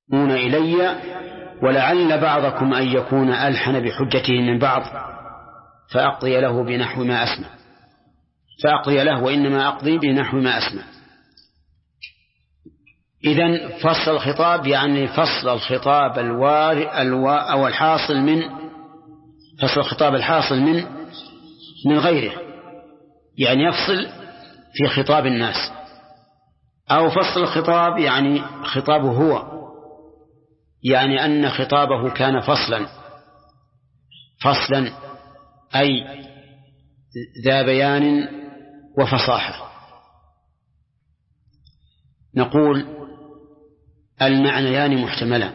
إلي ولعل بعضكم أن يكون ألحن بحجته من بعض فأقضي له بنحو ما أسمع. فأقضي له وإنما أقضي بنحو ما أسمع. إذن فصل الخطاب يعني فصل الخطاب أو الحاصل من فصل الخطاب الحاصل من غيره، يعني يفصل في خطاب الناس، أو فصل الخطاب يعني خطابه هو، يعني أن خطابه كان فصلا أي ذا بيان وفصاحة. نقول المعنيان محتملان،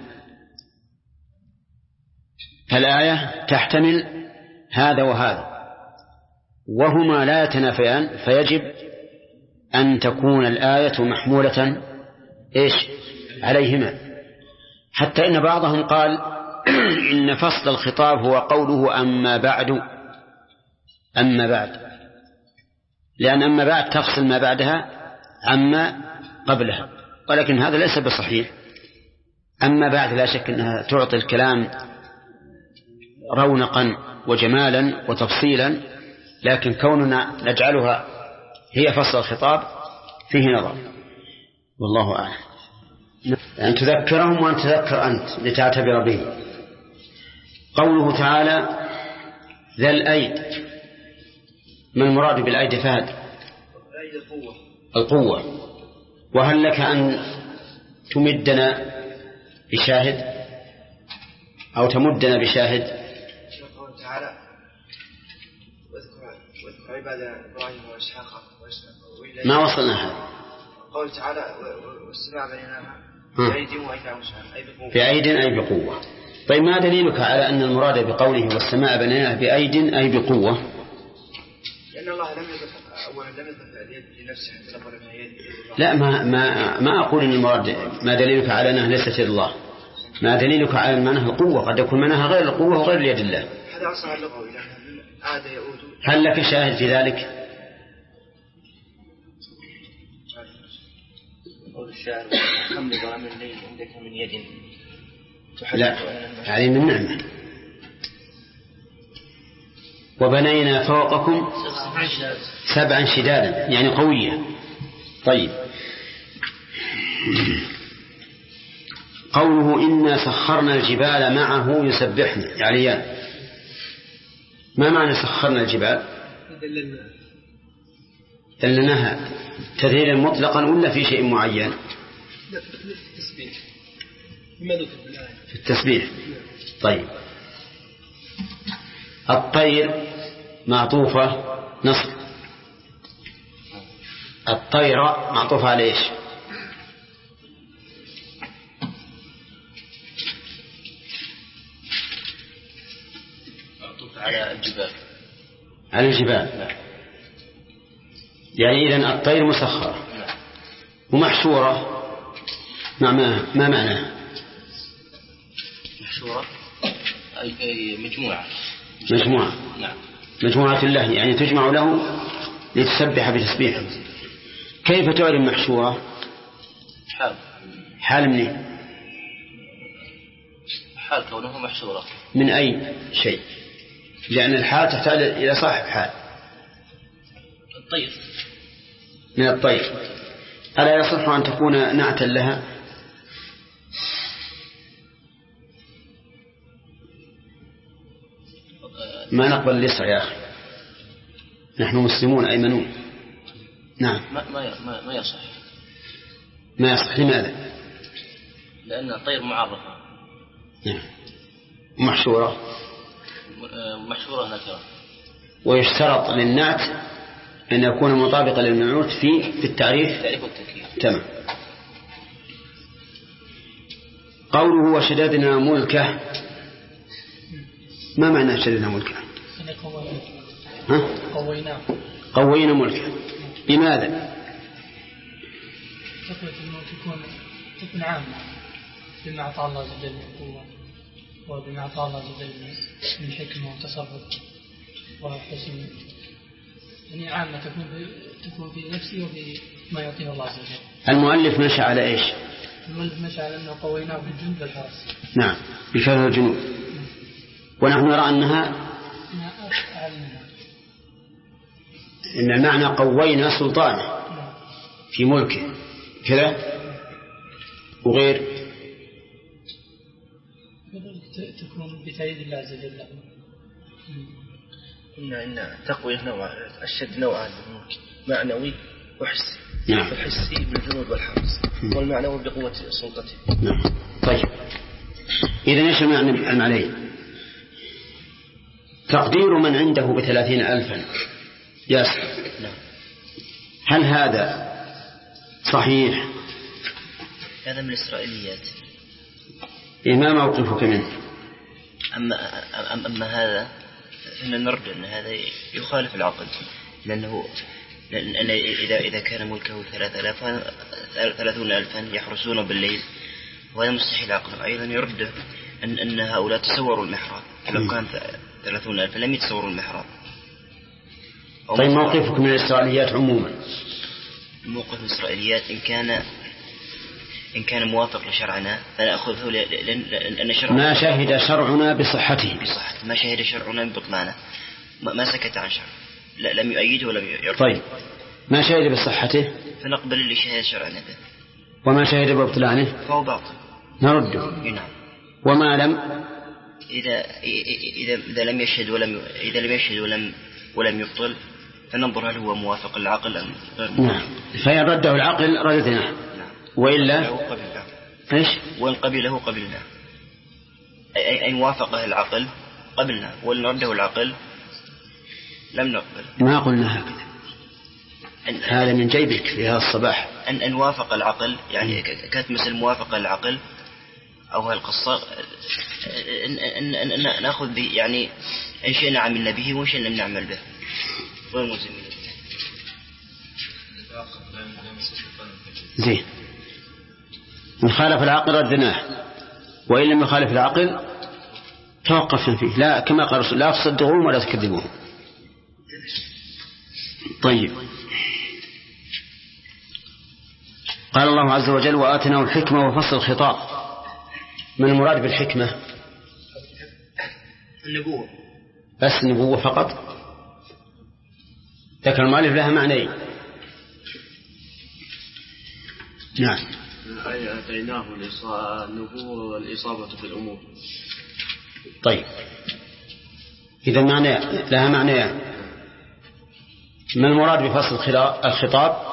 فالآية تحتمل هذا وهذا وهما لا يتنافيان، فيجب أن تكون الآية محمولة عليهما. حتى إن بعضهم قال إن فصل الخطاب هو قوله أما بعد، لأن أما بعد تفصل ما بعدها عما قبلها، ولكن هذا ليس بصحيح. أما بعد لا شك أنها تعطي الكلام رونقا وجمالا وتفصيلا، لكن كوننا نجعلها هي فصل الخطاب فيه نظر، والله أعلم. أن تذكرهم وأن تذكر أنت لتعتبر به. قوله تعالى ذا الأيد، ما المراد بالأيد فهد؟ القوة. وهل لك أن تمدنا بشاهد أو تمدنا بشاهد؟ قوله تعالى واذكر عباد إبراهيم وإسحاق ما وصلنا هذا. قوله تعالى والسماء بنيناها بأيد أي بقوة. طيب ما دليلك على أن المراد بقوله والسماء بنيناها بأيد أي بقوة؟ لأن الله لم يذكر اليد لنفسه حتى نقول انها يد. لا، ما أقول إن المراد ما دليلك على أنها ليست يد الله، ما دليلك على أنها القوة، قد يكون منها غير القوة وغير يد الله. هذا أصلا اللغوي لأنه عاد يعود. هل لك شاهد في ذلك؟ قول الشاعر كم لظلام الليل عندك من يد. لا، هذه من نعمة. وبنينا فوقكم 7 شدادا يعني قوية. طيب، قوله إنا سخرنا الجبال معه يسبحن يعني ما معنى سخرنا الجبال؟ دللناها تذليلا مطلقا ولا في شيء معين؟ في التسبيح. طيب، الطير معطوفة نصب، الطيرة معطوفة على إيش؟ معطوفة على الجبال. على الجبال. يعني إذن الطير مسخرة ومحشورة. ما معناها محشورة؟ أي مجموعة. نعم، مجموعة الله يعني تجمع له لتسبح بتسبيحه. كيف تعلم محشورة؟ حال منين؟ حال كونه محشورة. من أي شيء؟ لأن الحال تحتاج إلى صاحب حال. الطير. من الطير. ألا يصح أن تكون نعتا لها؟ ما نقبل الإسر يا أخي، نحن مسلمون أيمنون. نعم، ما يصح. ما يصح. لماذا؟ لأن الطير معرفة. نعم. محشورة نكرة. ويشترط للنعت أن يكون مطابقا للمنعوت في التعريف والتكييف. تمام. قوله وشددنا ملكه، ما معنى شددنا ملكه؟ قوينا ملكه. لماذا؟ تكون عامة بما أعطى الله عز وجل من قوة، وبما أعطى الله عز وجل من حكمة وتصرف وحسن، يعني عامة تكون في نفسي وفي ما يعطيه الله عز وجل. المؤلف نشأ على إيش؟ المؤلف مشى على أنه قويناه بالجند والحرس. نعم بكثرة الجنود، ونحن نرى أنها إن المعنى قوينا سلطانه في ملكه كذا، وغير تكون بتأييد الله عز وجل. إن تقوية نوع الشد نوعان، معنوي وحسي. نعم. الحسي بالجنود والحرس، والمعنوي بقوة سلطته. نعم. طيب إذن إيش المعنى؟ تقدير من عنده ب30,000 ياسر، هل هذا صحيح؟ هذا من الإسرائيليات. ما موقفك منه؟ أما هذا فإن نرجو أن هذا يخالف العقل، لأن إذا كان ملكه 30,000 يحرسون بالليل، وهذا مستحيل عقله. أيضا يرد أن هؤلاء تصوروا المحراب، لو كان 30,000 لم يتصوروا المحراب. طيب موقفك من الإسرائيليات عموما؟ موقف الإسرائيليات إن كان موافق لشرعنا فنأخذه، لأن شرعنا ما شهد شرعنا بصحته، ما شهد شرعنا ببطلانه، ما سكت عن شرع، لم يؤيده ولم يرفض. طيب ما شهد بصحته فنقبل اللي شهد شرعنا به، وما شهد ببطلانه فهو باطل نرده. نعم. وما لم إذا لم يشهد ولم يبطل، فننظر هل هو موافق للعقل أم غير موافق. نعم. فإن رده العقل رددناه. نعم. وإلا إيش؟ وإن قبله قبلنا، أي وافقه العقل قبلنا، وإن رده العقل لم نقبل. ما قلنا هكذا، هذا من جيبك في هذا الصباح. أن وافق العقل، يعني كانت مثل موافقة العقل أو القصة، أن نأخذ به، يعني إن شئنا عملنا به وإن شئنا نعمل به، غير ملزمين. زين، من خالف العقل ردناه، وإن لم يخالف العقل توقفنا فيه، لا كما قال الرسول لا تصدقوهم ولا تكذبوهم. طيب، قال الله عز وجل وآتناه الحكمة وفصل الخطاب. من المراد بالحكمة؟ النبوة، بس النبوة فقط؟ ذكر المؤلف لها معنيين. نعم. الآية أتيناه النبوة والإصابة في الأمور. طيب، إذا معنى لها معنيان. ما المراد بفصل الخطاب؟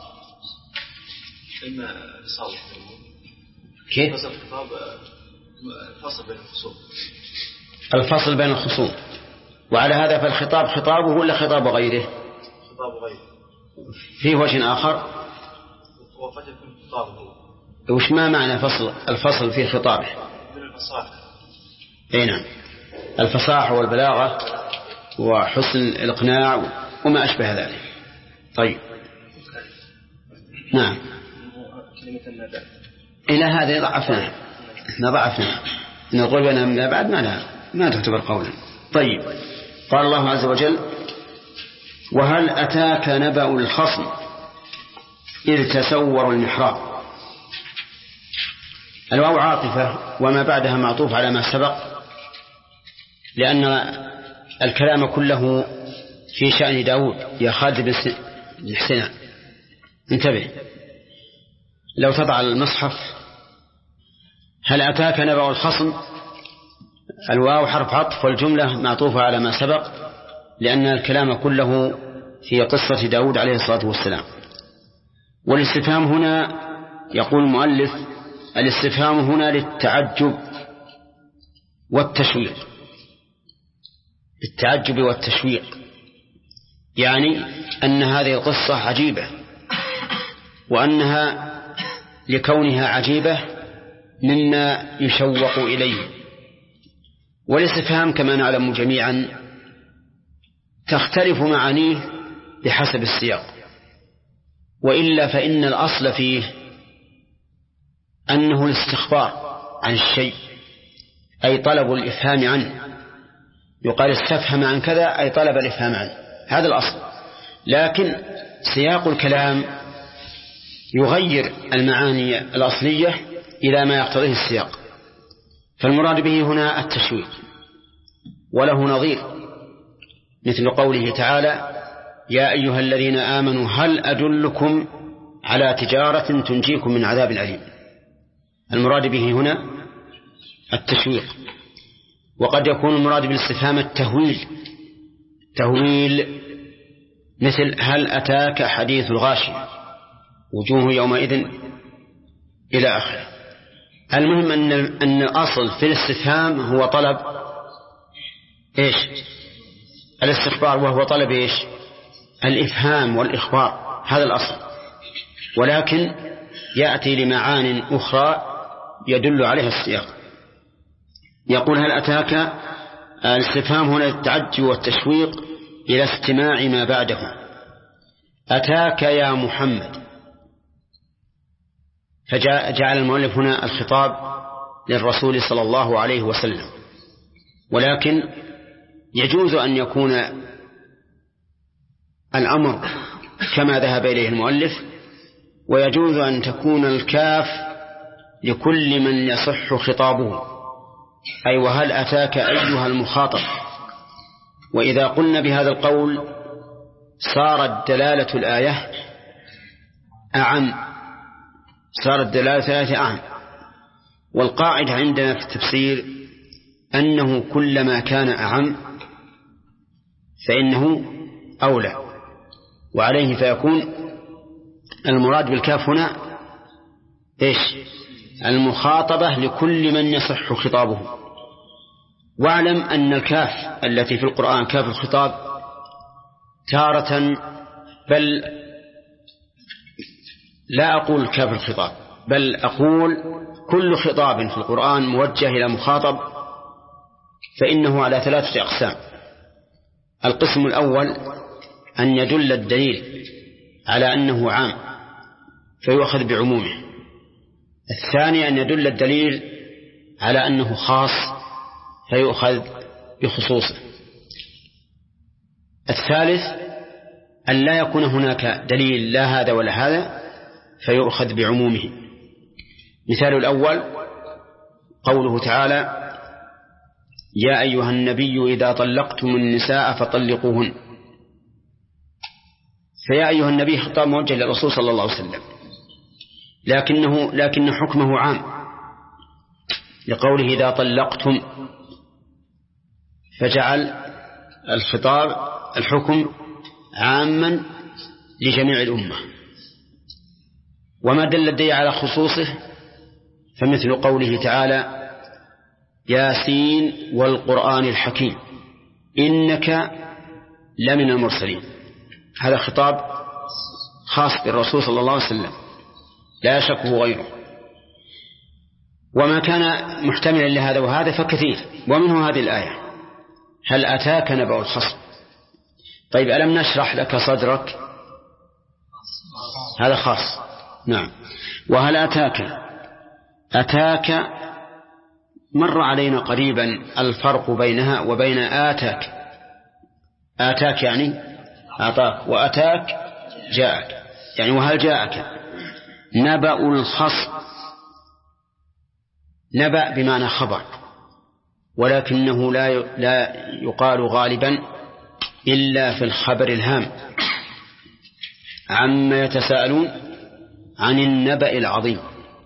إما إصابة في الأمور. كيف؟ فصل الخطاب فصل بين الخصوم. الفصل بين الخصوم. وعلى هذا فالخطاب خطابه ولا خطاب غيره؟ خطاب غيره. فيه وجه آخر؟ وقد يكون خطابه. وش ما معنى الفصل في خطابه؟ من الفصاحة. أي نعم، الفصاحة والبلاغة وحسن الإقناع وما أشبه ذلك. طيب، نعم. إلى هذا ضعفنا، احنا ضعفنا نقول بنا من بعد ما تعتبر قولا. طيب، قال الله عز وجل وهل أتاك نبأ الخصم إذ تسوروا المحراب. الواو عاطفة وما بعدها معطوف على ما سبق، لأن الكلام كله في شأن داود. يا خالد بن حسين انتبه، لو تضع المصحف هل أتاك نبأ الخصم، الواو حرف عطف والجملة معطوفة على ما سبق، لأن الكلام كله في قصة داود عليه الصلاة والسلام. والاستفهام هنا يقول المؤلف الاستفهام هنا للتعجب والتشويق، التعجب والتشويق، يعني أن هذه القصة عجيبة، وأنها لكونها عجيبة مما يشوق إليه. والاستفهام كما نعلم جميعا تختلف معانيه بحسب السياق، وإلا فإن الأصل فيه أنه الاستخبار عن الشيء، أي طلب الإفهام عنه. يقال استفهم عن كذا أي طلب الإفهام عنه، هذا الأصل. لكن سياق الكلام يغير المعاني الأصلية إلى ما يقتضيه السياق. فالمراد به هنا التشويق، وله نظير مثل قوله تعالى: يا أيها الذين آمنوا هل أدلكم على تجارة تنجيكم من عذاب أليم. المراد به هنا التشويق. وقد يكون المراد بالاستفهام تهويل مثل هل أتاك حديث الغاشية وجوه يومئذ إلى آخره. المهم أن الأصل في الاستفهام هو طلب إيش؟ الاستخبار، وهو طلب إيش؟ الإفهام والإخبار، هذا الأصل. ولكن يأتي لمعان أخرى يدل عليها السياق. يقول هل أتاك، الاستفهام هنا التعجب والتشويق إلى استماع ما بعده. أتاك يا محمد، فجعل المؤلف هنا الخطاب للرسول صلى الله عليه وسلم. ولكن يجوز أن يكون الأمر كما ذهب إليه المؤلف، ويجوز أن تكون الكاف لكل من يصح خطابه، أي وهل أتاك أيها المخاطب. وإذا قلنا بهذا القول صارت دلالة الآية أعم، والقاعدة عندنا في التفسير أنه كلما كان أعم فإنه أولى، وعليه فيكون المراد بالكاف هنا إيش؟ المخاطبة لكل من يصح خطابه. واعلم أن الكاف التي في القرآن كاف الخطاب تارة، بل لا أقول كاف الخطاب، بل أقول كل خطاب في القرآن موجه إلى مخاطب فإنه على 3 أقسام. القسم الأول أن يدل الدليل على أنه عام فيؤخذ بعمومه. الثاني أن يدل الدليل على أنه خاص فيؤخذ بخصوصه. الثالث أن لا يكون هناك دليل لا هذا ولا هذا فيؤخذ بعمومه. مثال الأول قوله تعالى: يا أيها النبي إذا طلقتم النساء فطلقوهن. فيا أيها النبي خطاب موجه للرسول صلى الله عليه وسلم، لكن حكمه عام لقوله إذا طلقتم، فجعل الحكم عاما لجميع الأمة. وما دل الدليل على خصوصه فمثل قوله تعالى: ياسين والقرآن الحكيم إنك لمن المرسلين. هذا خطاب خاص بالرسول صلى الله عليه وسلم لا يشكه غيره. وما كان محتملا لهذا وهذا فكثير، ومنه هذه الآية: هل أتاك نبأ الخصم. طيب ألم نشرح لك صدرك، هذا خاص. نعم. وهل أتاك مر علينا قريبا الفرق بينها وبين آتاك يعني أعطاك، وأتاك جاءك، يعني وهل جاءك نبأ الخصم. نبأ بمعنى خبر، ولكنه لا يقال غالبا إلا في الخبر الهام: عما يتساءلون عن النبأ العظيم.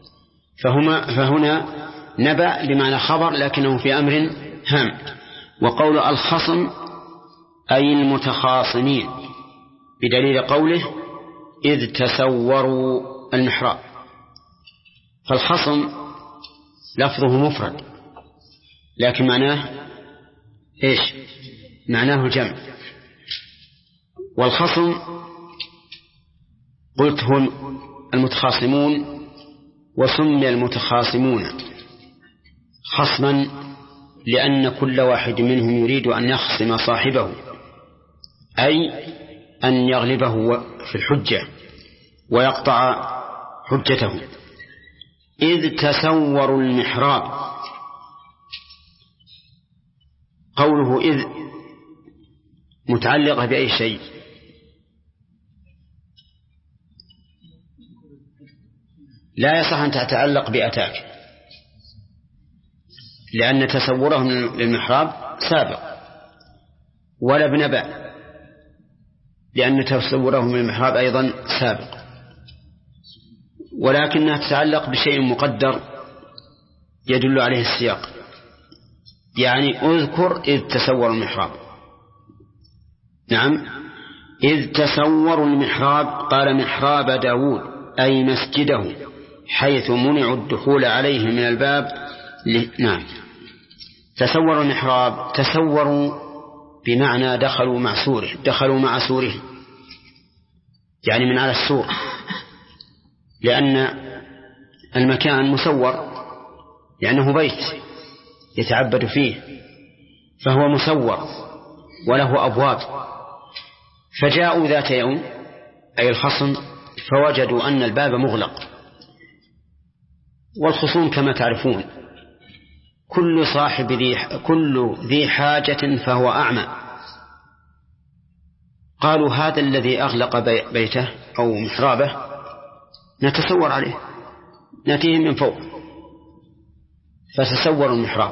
فهنا نبأ بمعنى خبر لكنه في أمر هام. وقول الخصم أي المتخاصمين، بدليل قوله إذ تسوروا المحراب. فالخصم لفظه مفرد لكن معناه إيش؟ معناه الجمع. والخصم قلت هم المتخاصمون، وسمي المتخاصمون خصما لأن كل واحد منهم يريد أن يخصم صاحبه، أي أن يغلبه في الحجة ويقطع حجته. إذ تسوروا المحراب، قوله إذ متعلقة بأي شيء؟ لا يصح أن تتعلق بأتاك، لأن تصورهم للمحراب سابق، ولا بنبأ لأن تصورهم للمحراب أيضا سابق، ولكنها تتعلق بشيء مقدر يدل عليه السياق. يعني اذكر إذ تصوروا المحراب. نعم، إذ تصوروا المحراب، قال محراب داود أي مسجده حيث منعوا الدخول عليه من الباب. نعم، تصوروا المحراب، تصوروا بمعنى دخلوا مع سوره، دخلوا مع سوره، يعني من على السور، لأن المكان مسور، لأنه بيت يتعبد فيه، فهو مسور وله أبواب. فجاءوا ذات يوم أي الخصم فوجدوا أن الباب مغلق. والخصوم كما تعرفون كل ذي حاجة فهو أعمى. قالوا هذا الذي أغلق بيته أو محرابه نتصور عليه، نأتيه من فوق. فتصوروا المحراب.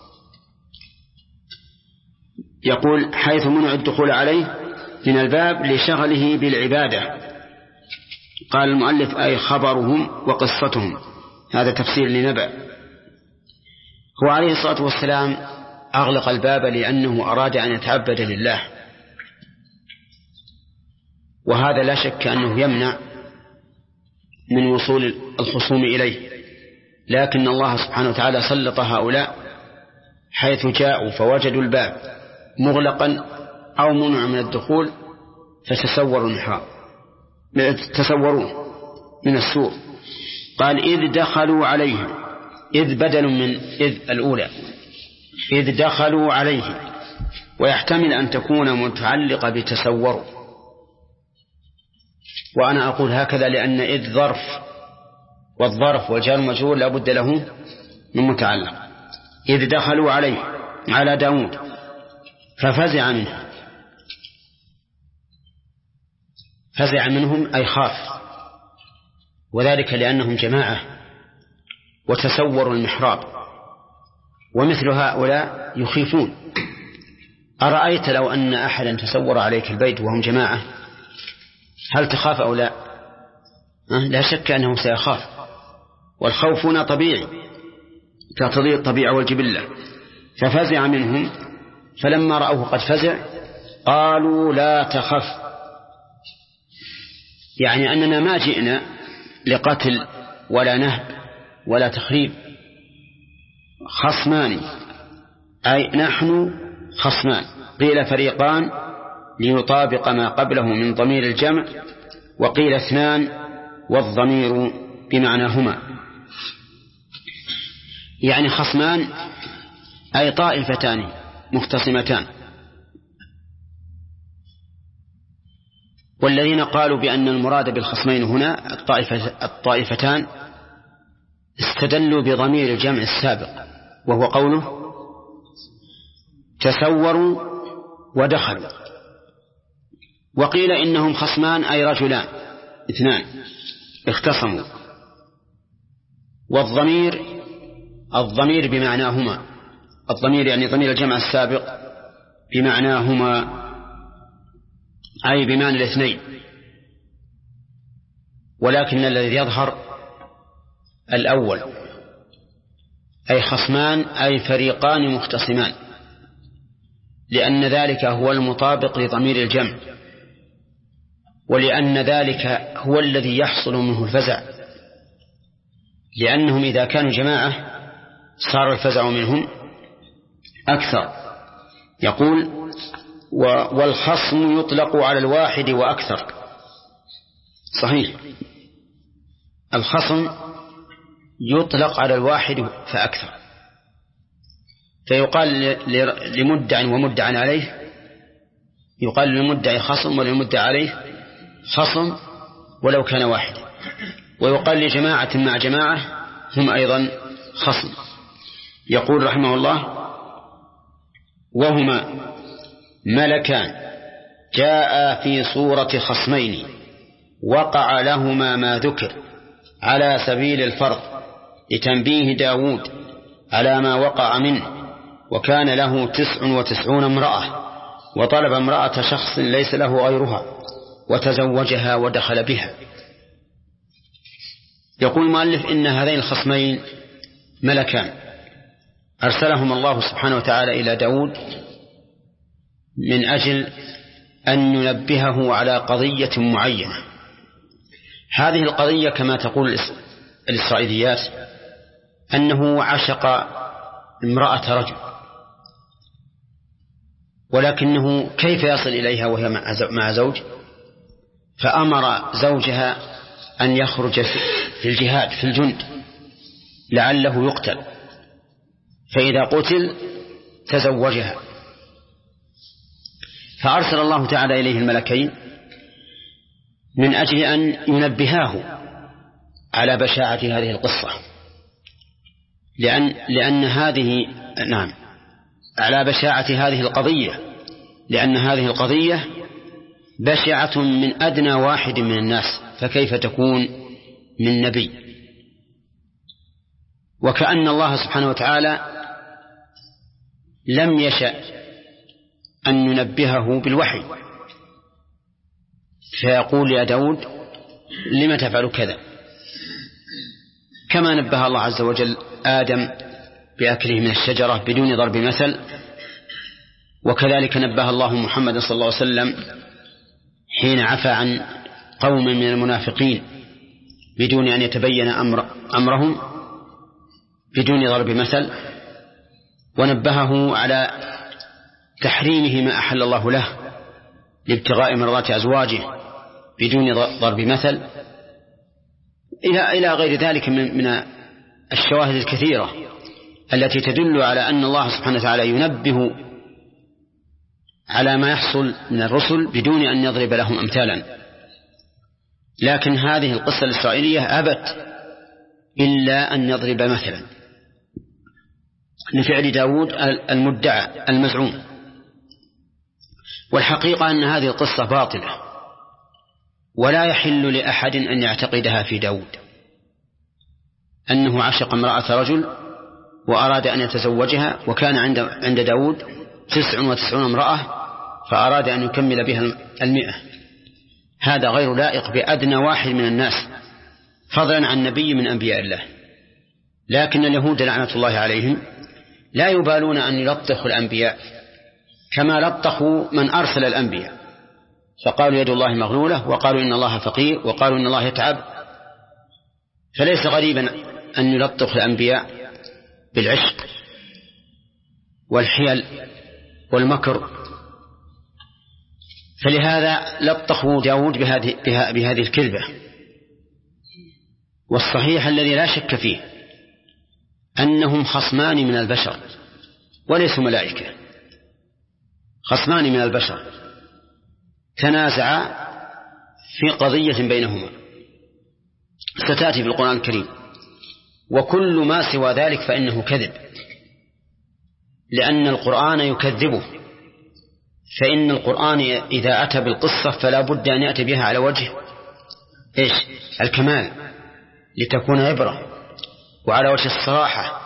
يقول حيث منع الدخول عليه من الباب لشغله بالعبادة. قال المؤلف أي خبرهم وقصتهم، هذا تفسير لنبأ. هو عليه الصلاة والسلام أغلق الباب لأنه أراد أن يتعبد لله، وهذا لا شك أنه يمنع من وصول الخصوم إليه. لكن الله سبحانه وتعالى سلط هؤلاء حيث جاءوا فوجدوا الباب مغلقا أو منع من الدخول فتصوروا المحراب، تصوروا من السور. قال إذ دخلوا عليه، إذ بدل من إذ الأولى، إذ دخلوا عليه، ويحتمل أن تكون متعلقة بتصوروا. وأنا أقول هكذا لأن إذ ظرف، والظرف والجار مجرور لا بد له من متعلق. إذ دخلوا عليه على داود ففزع منه، فزع منهم أي خاف، وذلك لأنهم جماعة وتصوروا المحراب، ومثل هؤلاء يخيفون. أرأيت لو أن أحدا تصور عليك البيت وهم جماعة هل تخاف أو لا؟ لا شك أنه سيخاف، والخوف هنا طبيعي تقتضي الطبيعة والجبلة. ففزع منهم، فلما رأوه قد فزع قالوا لا تخف، يعني أننا ما جئنا لقتل ولا نهب ولا تخريب، خصمان أي نحن خصمان. قيل فريقان ليطابق ما قبله من ضمير الجمع، وقيل اثنان والضمير بمعنى هما، يعني خصمان أي طائفتان مختصمتان. والذين قالوا بأن المراد بالخصمين هنا الطائفتان استدلوا بضمير الجمع السابق وهو قوله تصوروا ودخلوا. وقيل إنهم خصمان أي رجلان اثنان اختصموا. الضمير بمعناهما، الضمير يعني ضمير الجمع السابق بمعناهما أي بمعنى الاثنين، ولكن الذي يظهر الأول أي خصمان أي فريقان مختصمان، لأن ذلك هو المطابق لضمير الجمع، ولأن ذلك هو الذي يحصل منه الفزع، لأنهم إذا كانوا جماعة صار الفزع منهم أكثر. يقول والخصم يطلق على الواحد وأكثر. صحيح، الخصم يطلق على الواحد فأكثر، فيقال لمدع ومدع عليه، يقال للمدعي خصم وللمدع عليه خصم ولو كان واحد، ويقال لجماعة مع جماعة هم أيضا خصم. يقول رحمه الله وهما ملكان جاء في صورة خصمين وقع لهما ما ذكر على سبيل الفرض لتنبيه داود على ما وقع منه، وكان له 99 امرأة، وطلب امرأة شخص ليس له غيرها وتزوجها ودخل بها. يقول المؤلف إن هذين الخصمين ملكان أرسلهم الله سبحانه وتعالى إلى داود من أجل أن ينبهه على قضية معينة. هذه القضية كما تقول الإسرائيليات أنه عشق امرأة رجل، ولكنه كيف يصل إليها وهي مع زوج؟ فأمر زوجها أن يخرج في الجهاد في الجند لعله يقتل، فإذا قتل تزوجها. فأرسل الله تعالى إليه الملكين من أجل أن ينبهاه على بشاعة هذه القصة، لأن هذه على بشاعة هذه القضية، لأن هذه القضية بشعة من أدنى واحد من الناس، فكيف تكون من نبي؟ وكأن الله سبحانه وتعالى لم يشأ أن ينبهه بالوحي، فيقول يا داود لم تفعل كذا، كما نبه الله عز وجل آدم بأكله من الشجرة بدون ضرب مثل، وكذلك نبه الله محمد صلى الله عليه وسلم حين عفى عن قوم من المنافقين بدون أن يتبين أمرهم بدون ضرب مثل، ونبهه على تحريمه ما أحل الله له لابتغاء مرضات أزواجه بدون ضرب مثل، إلى غير ذلك من الشواهد الكثيرة التي تدل على أن الله سبحانه وتعالى ينبه على ما يحصل من الرسل بدون أن يضرب لهم أمثالا. لكن هذه القصة الإسرائيلية أبت إلا أن يضرب مثلا لفعل داود المدعى المزعوم. والحقيقة أن هذه القصة باطلة، ولا يحل لأحد أن يعتقدها في داود، أنه عشق امرأة رجل وأراد أن يتزوجها، وكان عند داود 99 امرأة فأراد أن يكمل بها 100. هذا غير لائق بأدنى واحد من الناس، فضلا عن نبي من أنبياء الله. لكن اليهود لعنة الله عليهم لا يبالون أن يلطخوا الأنبياء كما لطخوا من أرسل الأنبياء، فقالوا يد الله مغلولة، وقالوا إن الله فقير، وقالوا إن الله يتعب. فليس غريبا أن يلطخ الأنبياء بالعشق والحيل والمكر. فلهذا لطخوا داود بهذه الكذبة. والصحيح الذي لا شك فيه أنهم خصمان من البشر وليسوا ملائكة، خصمان من البشر تنازعا في قضية بينهما ستأتي في القرآن الكريم، وكل ما سوى ذلك فإنه كذب، لأن القرآن يكذبه. فإن القرآن إذا أتى بالقصة فلا بد أن يأتي بها على وجه الكمال لتكون عبرة، وعلى وجه الصراحة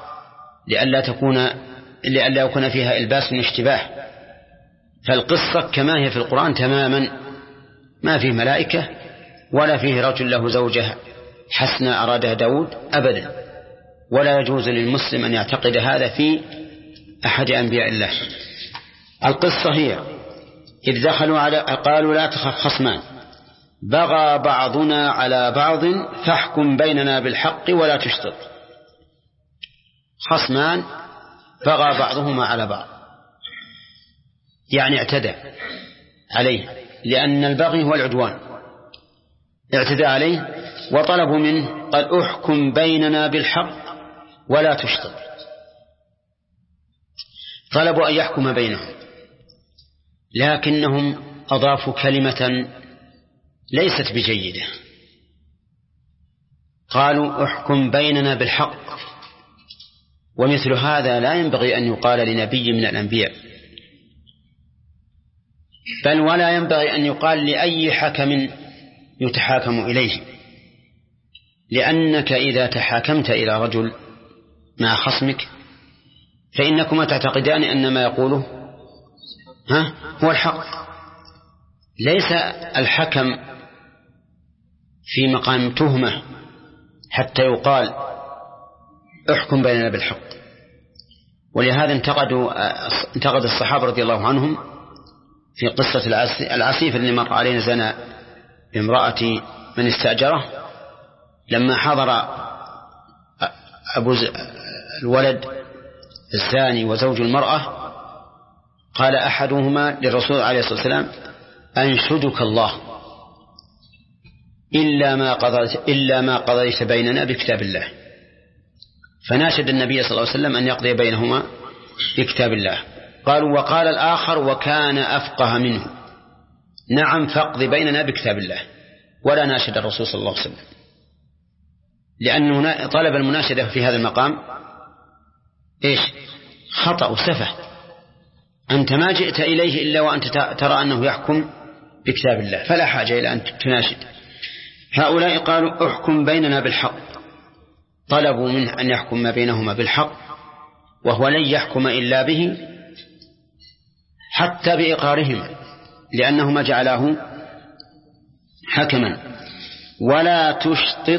لئلا يكون فيها إلباس واشتباه. فالقصة كما هي في القرآن تماما، ما فيه ملائكة ولا فيه رجل له زوجة حسنة أرادها داود أبدا، ولا يجوز للمسلم أن يعتقد هذا في أحد أنبياء الله. القصة هي إذ دخلوا قالوا لا تخف خصمان بغى بعضنا على بعض فاحكم بيننا بالحق ولا تشطط. خصمان بغى بعضهما على بعض، يعني اعتدى عليه، لأن البغي هو العدوان. اعتدى عليه وطلبوا منه قال احكم بيننا بالحق ولا تشطط، طلبوا أن يحكم بينهم، لكنهم أضافوا كلمة ليست بجيدة، قالوا احكم بيننا بالحق. ومثل هذا لا ينبغي أن يقال لنبي من الأنبياء، بل ولا ينبغي أن يقال لأي حكم يتحاكم إليه، لأنك إذا تحاكمت إلى رجل مع خصمك فإنكما تعتقدان أن ما يقوله هو الحق. ليس الحكم في مقام تهمة حتى يقال احكم بيننا بالحق. ولهذا انتقد الصحابة رضي الله عنهم في قصة العسيف اللي مر علينا زنا بامرأة من استأجره، لما حضر أبو الولد الزاني وزوج المرأة قال أحدهما للرسول عليه الصلاة والسلام أنشدك الله إلا ما قضيت بيننا بكتاب الله، فناشد النبي صلى الله عليه وسلم أن يقضي بينهما بكتاب الله. قالوا وقال الآخر وكان أفقه منه نعم فاقضي بيننا بكتاب الله، ولا ناشد الرسول صلى الله عليه وسلم، لأنه طلب المناشدة في هذا المقام خطأ وسفه. أنت ما جئت إليه إلا وأنت ترى أنه يحكم بكتاب الله، فلا حاجة إلى أن تناشد. هؤلاء قالوا احكم بيننا بالحق، طلبوا منه أن يحكم ما بينهما بالحق، وهو لن يحكم إلا به حتى بإقرارهما، لأنهما جعلاه حكما. ولا تشطط،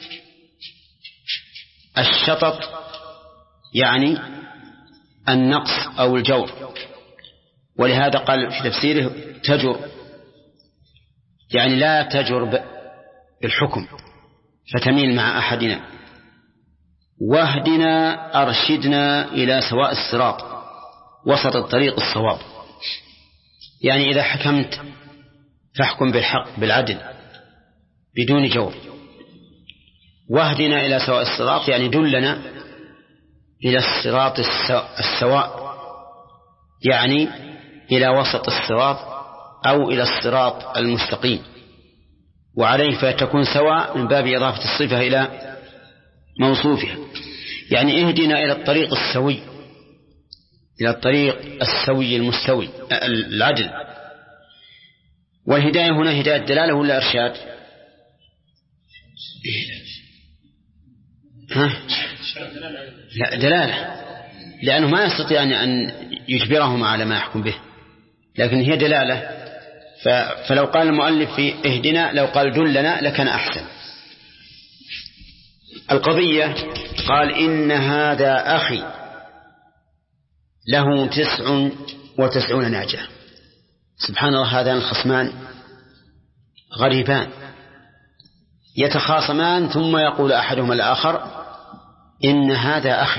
الشطط يعني النقص أو الجور، ولهذا قال في تفسيره تجر، يعني لا تجر بالحكم فتميل مع أحدنا. واهدنا أرشدنا إلى سواء الصراط، وسط الطريق الصواب، يعني إذا حكمت فاحكم بالحق بالعدل بدون جور. واهدنا إلى سواء الصراط يعني دلنا إلى الصراط السواء، يعني إلى وسط الصراط أو إلى الصراط المستقيم، وعليه فتكون سواء من باب إضافة الصفة إلى موصوفها. يعني اهدنا إلى الطريق السوي، إلى الطريق السوي المستوي العدل. والهداية هنا هداية دلالة ولا إرشاد؟ لا دلالة، لأنه ما يستطيع أن يجبرهم على ما يحكم به، لكن هي دلالة. فلو قال المؤلف في اهدنا لو قال دلنا لكان أحسن. القضية قال إن هذا أخي له 99 نعجة. سبحان الله، هذان الخصمان غريبان يتخاصمان ثم يقول أحدهما الآخر إن هذا أخي.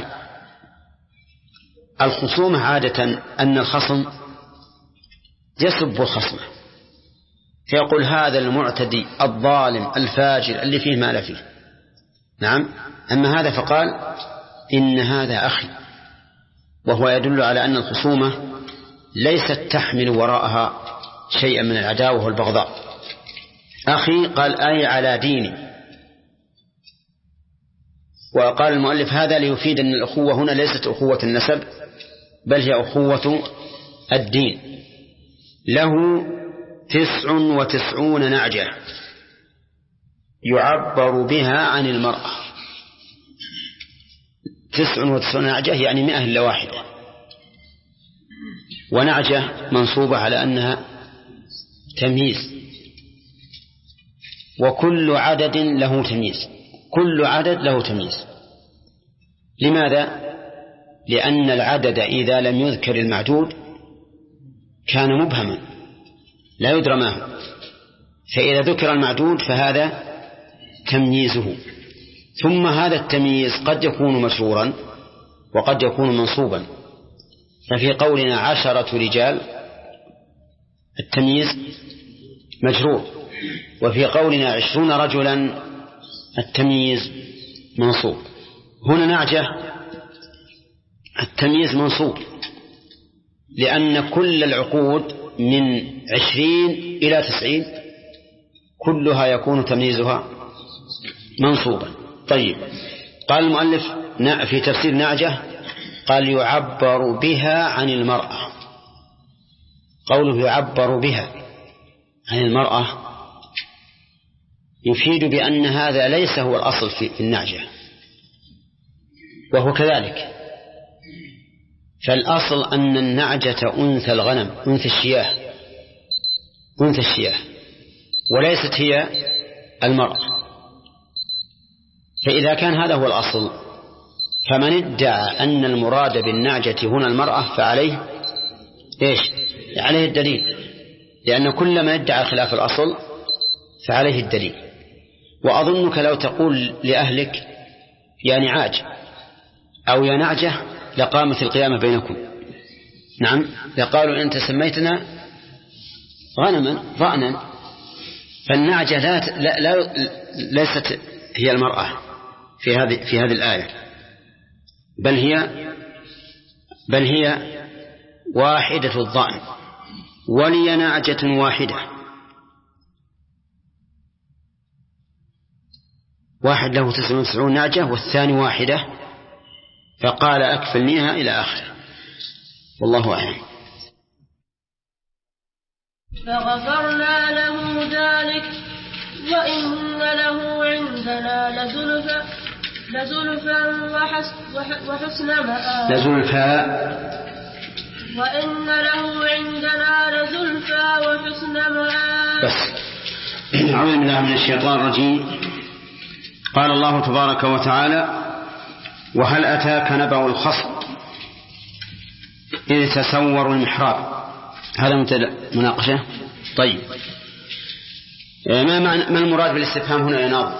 الخصومة عادة أن الخصم يسب خصمه فيقول هذا المعتدي الظالم الفاجر اللي فيه ما لا فيه. نعم. أما هذا فقال إن هذا أخي، وهو يدل على أن الخصومة ليست تحمل وراءها شيئا من العداوة والبغضاء. أخي قال أي على ديني. وقال المؤلف هذا ليفيد أن الأخوة هنا ليست أخوة النسب بل هي أخوة الدين. له 99 نعجة يعبر بها عن المرأة. 99 نعجة يعني 100 إلا واحدة، ونعجة منصوبة على أنها تمييز، وكل عدد له تمييز، كل عدد له تمييز. لماذا؟ لأن العدد إذا لم يذكر المعدود كان مبهما لا يدرى ما هو، فإذا ذكر المعدود فهذا تمييزه. ثم هذا التمييز قد يكون مجرورا وقد يكون منصوبا. ففي قولنا 10 رجال التمييز مجرور، وفي قولنا 20 رجلا التمييز منصوب. هنا نعجة التمييز منصوب لأن كل العقود من 20 إلى 90 كلها يكون تمييزها منصوبا. طيب، قال المؤلف في تفسير نعجة قال يعبر بها عن المرأة. قوله يعبر بها عن المرأة يفيد بأن هذا ليس هو الأصل في النعجة، وهو كذلك. فالأصل أن النعجة أنثى الغنم، أنثى الشياه، وليست هي المرأة. فإذا كان هذا هو الأصل، فمن ادعى أن المراد بالنعجة هنا المرأة فعليه إيش؟ عليه الدليل، لأن كل من ادعى خلاف الأصل فعليه الدليل. وأظنك لو تقول لأهلك يا نعاج أو يا نعجة لقامت القيامة بينكم. نعم، لقالوا أنت سميتنا غنما ضأنا. فالنعجة ليست هي المرأة في هذه الآية، بل هي واحدة الضأن. ولي نعجة واحدة، واحد له 99 نعجة والثاني واحدة، فقال أكفلنيها إلى آخره. والله أعلم. فغفرنا له ذلك وإن له عندنا لزلفا وحسن مآب. وإن له عندنا لزلفا وحسن مآب. بس أعوذ بالله من الشيطان الرجيم. قال الله تبارك وتعالى: وهل أتاك نبأ الخصم إذ تسوروا المحراب. هذا مناقشة. طيب، ما المراد بالاستفهام هنا يا ناظر؟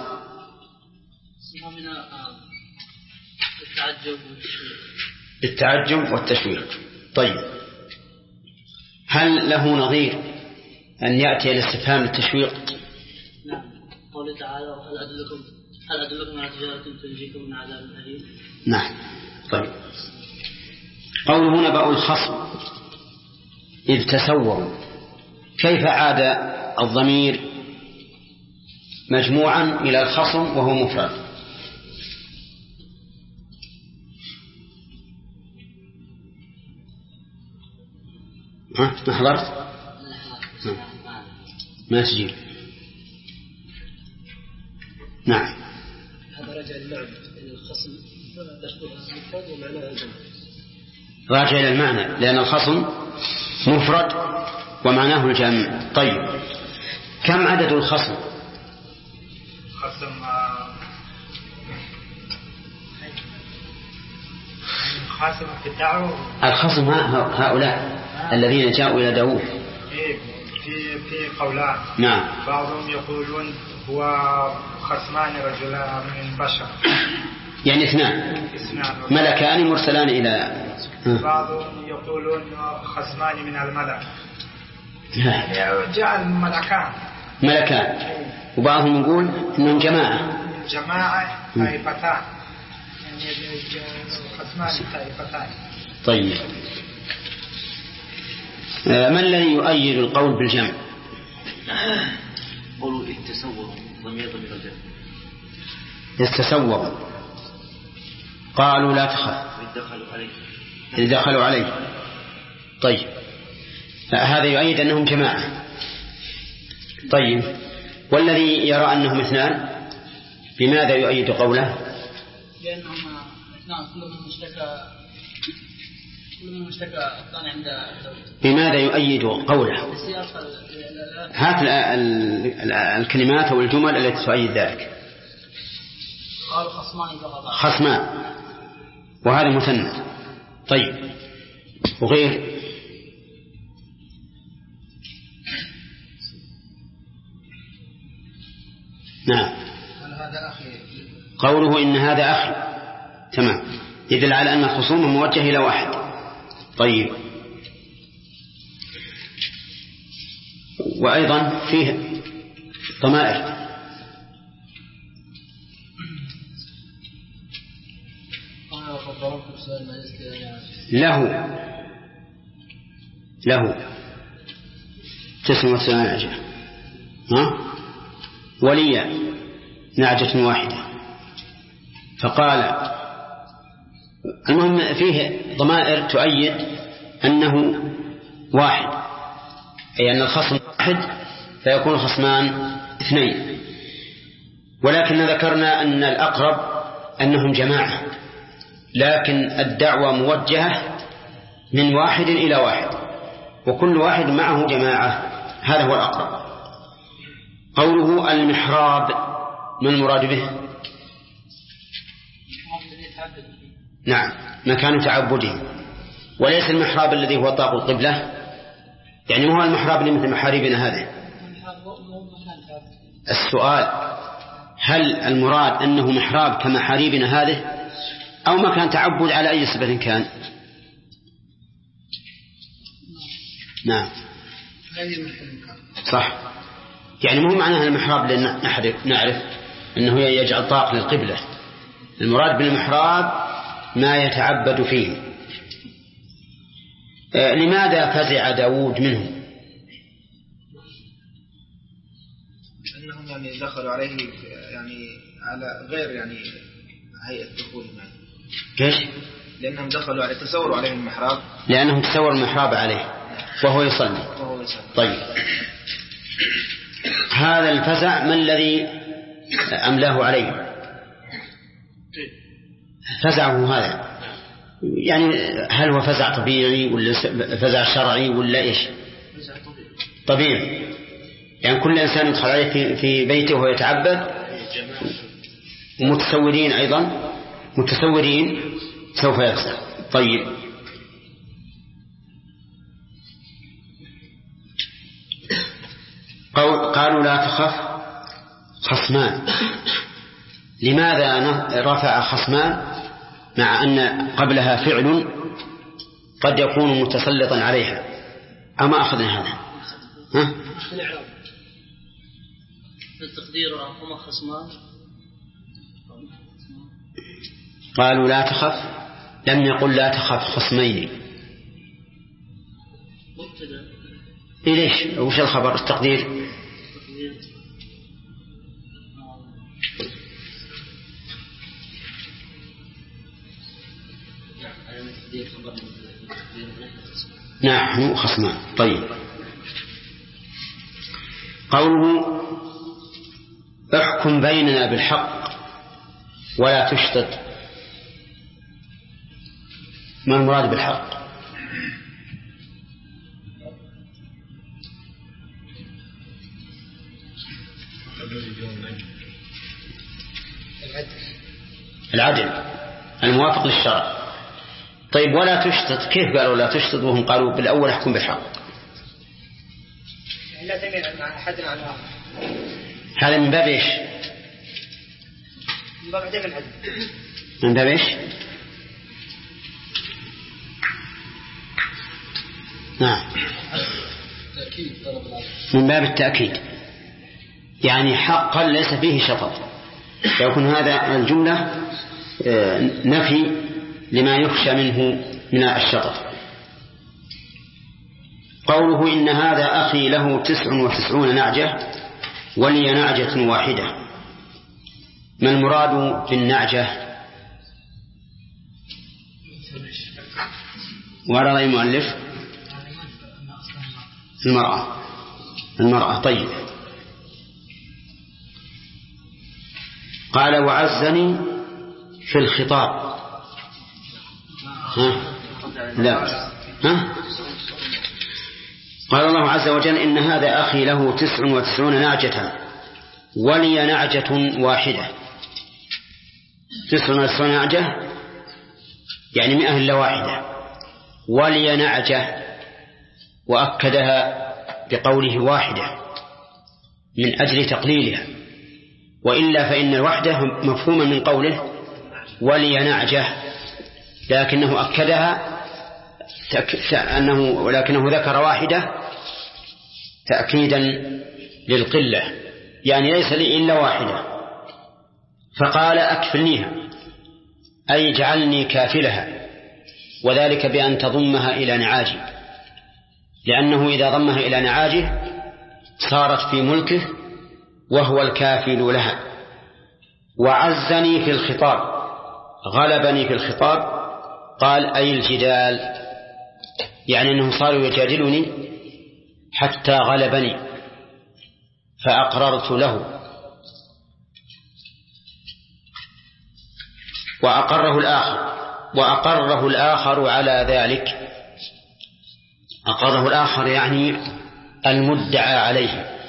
التعجب والتشويق. طيب، هل له نظير أن يأتي الاستفهام التشويق؟ نعم، قوله تعالى: هل أدلكم على تجارة تنجيكم من عذاب أليم. نعم. طيب، قوله نبأ الخصم إذ تسوروا، كيف عاد الضمير مجموعا إلى الخصم وهو مفرد؟ ما حضرت؟ ما تجيب. نعم. هذا رجع المعنى الخصم مفرد ومعناه الجمع. راجع إلى المعنى لأن الخصم مفرد ومعناه الجمع. طيب، كم عدد الخصم؟ خاصم في الدعوة. الخصم هؤلاء الذين جاءوا إلى داود. في قولان. نعم. بعضهم يقولون هو خصمان رجلان من بشر، يعني اثنان ملكان مرسلان إلى. بعضهم يقولون خصمان من الملك، يعني جاء ملكان، وبعضهم يقول إنهم جماعة طائفتان، يعني خصمان طائفتان. طيب، ما الذي يؤيد القول بالجمع؟ قولوا التسور ضمير الجمع. يتسور، قالوا لا تخف إذ دخلوا عليه. طيب، هذا يؤيد أنهم جماعة. طيب، والذي يرى أنهم اثنان بماذا يؤيد قوله؟ لأنهم اثنان كل من اشتكى الثاني عند داود. بماذا يؤيد قوله؟ هات الكلمات والجمل التي تؤيد ذلك. قالوا خصمان فقط. خصمان، وهذا مثنى. طيب، وغير؟ نعم. قوله إن هذا أخي، تمام، يدل على أن الخصوم موجه إلى واحد. طيب، وأيضا فيه ضمائر. له 99 نعجة، ولي نعجة واحدة، فقال. المهم فيه ضمائر تؤيد أنه واحد، أي أن الخصم واحد فيكون خصمان اثنين. ولكن ذكرنا أن الأقرب أنهم جماعة، لكن الدعوة موجهة من واحد إلى واحد، وكل واحد معه جماعة، هذا هو الأقرب. قوله المحراب ما المراد به؟ نعم، مكان تعبده، وليس المحراب الذي هو طاق القبلة، يعني ما هو المحراب اللي مثل محاريبنا هذه. السؤال هل المراد أنه محراب كمحاريبنا هذه أو مكان تعبد على أي صفة كان؟ نعم صح، يعني مو معناها المحراب نعرف أنه يجعل طاق للقبلة، المراد بالمحراب ما يتعبد فيه. لماذا فزع داود منهم؟ أنهم يعني دخلوا عليه يعني على غير يعني هيئة دخول معه. ليش؟ لأنهم دخلوا عليه، تصوروا عليه المحراب، لأنهم تصوروا المحراب عليه وهو يصلي. طيب، هذا الفزع ما الذي أملاه عليه؟ فزعه هذا يعني هل هو فزع طبيعي ولا فزع شرعي ولا إيش؟ طبيعي، يعني كل إنسان يدخل عليه في بيته وهو يتعبد، ومتصورين أيضا، متصورين سوف يفزع. طيب، قالوا لا تخف خصمان. لماذا رفع خصمان مع أن قبلها فعل قد يكون متسلطا عليها؟ أما أخذنا هذا التقدير هما خصمان. قالوا لا تخف، لم يقل لا تخف خصمين. ليش؟ وش الخبر؟ التقدير نحن خصمان. طيب، قوله احكم بيننا بالحق ولا تشطط، ما المراد بالحق؟ العدل الموافق للشرع. طيب، ولا تشطط، كيف قالوا لا تشطط وهم قالوا بالأول احكم بالحق؟ لا تميل عن أحد عن آخر. هذا من باب إيش؟ من باب عدم العدل. من باب إيش؟ نعم، من باب التأكيد، يعني حقا ليس فيه شطط، يكون هذا الجملة نفي لما يخشى منه من الشطط. قوله إن هذا أخي له 99 نعجة ولي نعجة واحدة، ما المراد بالنعجة؟ ورد المؤلف المرأة. طيب، قال وعزني في الخطاب. لا، قال الله عز وجل إن هذا أخي له 99 نعجة ولي نعجة واحدة. 99 نعجة يعني 100 إلا واحدة، ولي نعجة، وأكدها بقوله واحدة من أجل تقليلها، وإلا فإن الوحدة مفهوما من قوله ولي نعجة، لكنه أكدها ولكنه ذكر واحدة تأكيدا للقلة، يعني ليس لي إلا واحدة. فقال أكفلنيها، أي اجعلني كافلها، وذلك بأن تضمها إلى نعاجي، لأنه إذا ضمها إلى نعاجه صارت في ملكه وهو الكافل لها. وعزني في الخطاب، غلبني في الخطاب، قال أي الجدال، يعني أنهم صاروا يجادلني حتى غلبني فأقررت له. وأقره الآخر على ذلك. أقره الآخر يعني المدعى عليه.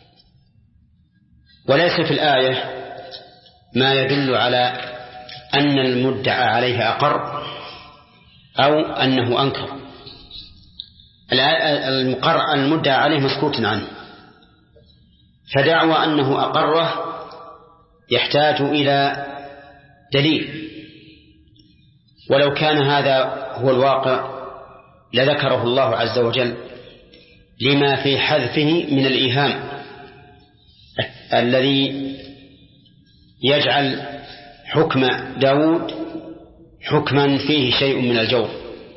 وليس في الآية ما يدل على أن المدعى عليه أقر أو أنه أنكر. المدعى عليه مسكوت عنه، فدعوى أنه أقره يحتاج إلى دليل، ولو كان هذا هو الواقع لذكره الله عز وجل لما في حذفه من الإيهام الذي يجعل حكم داود حكما فيه شيء من الجور.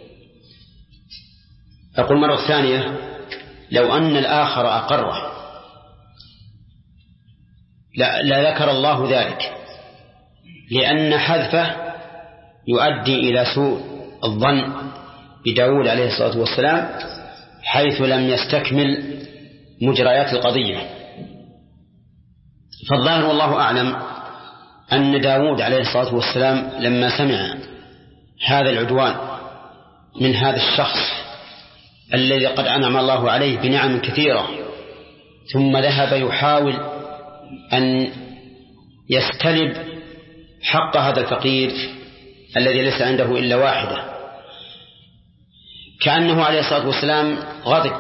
أقول مرة ثانية: لو أن الآخر أقره لا ذكر الله ذلك، لأن حذفه يؤدي إلى سوء الظن بداود عليه الصلاة والسلام حيث لم يستكمل مجريات القضية. فالظاهر والله أعلم أن داود عليه الصلاة والسلام لما سمع هذا العدوان من هذا الشخص الذي قد أنعم الله عليه بنعم كثيرة ثم ذهب يحاول أن يستلب حق هذا الفقير الذي ليس عنده إلا واحدة، كأنه عليه الصلاة والسلام غضب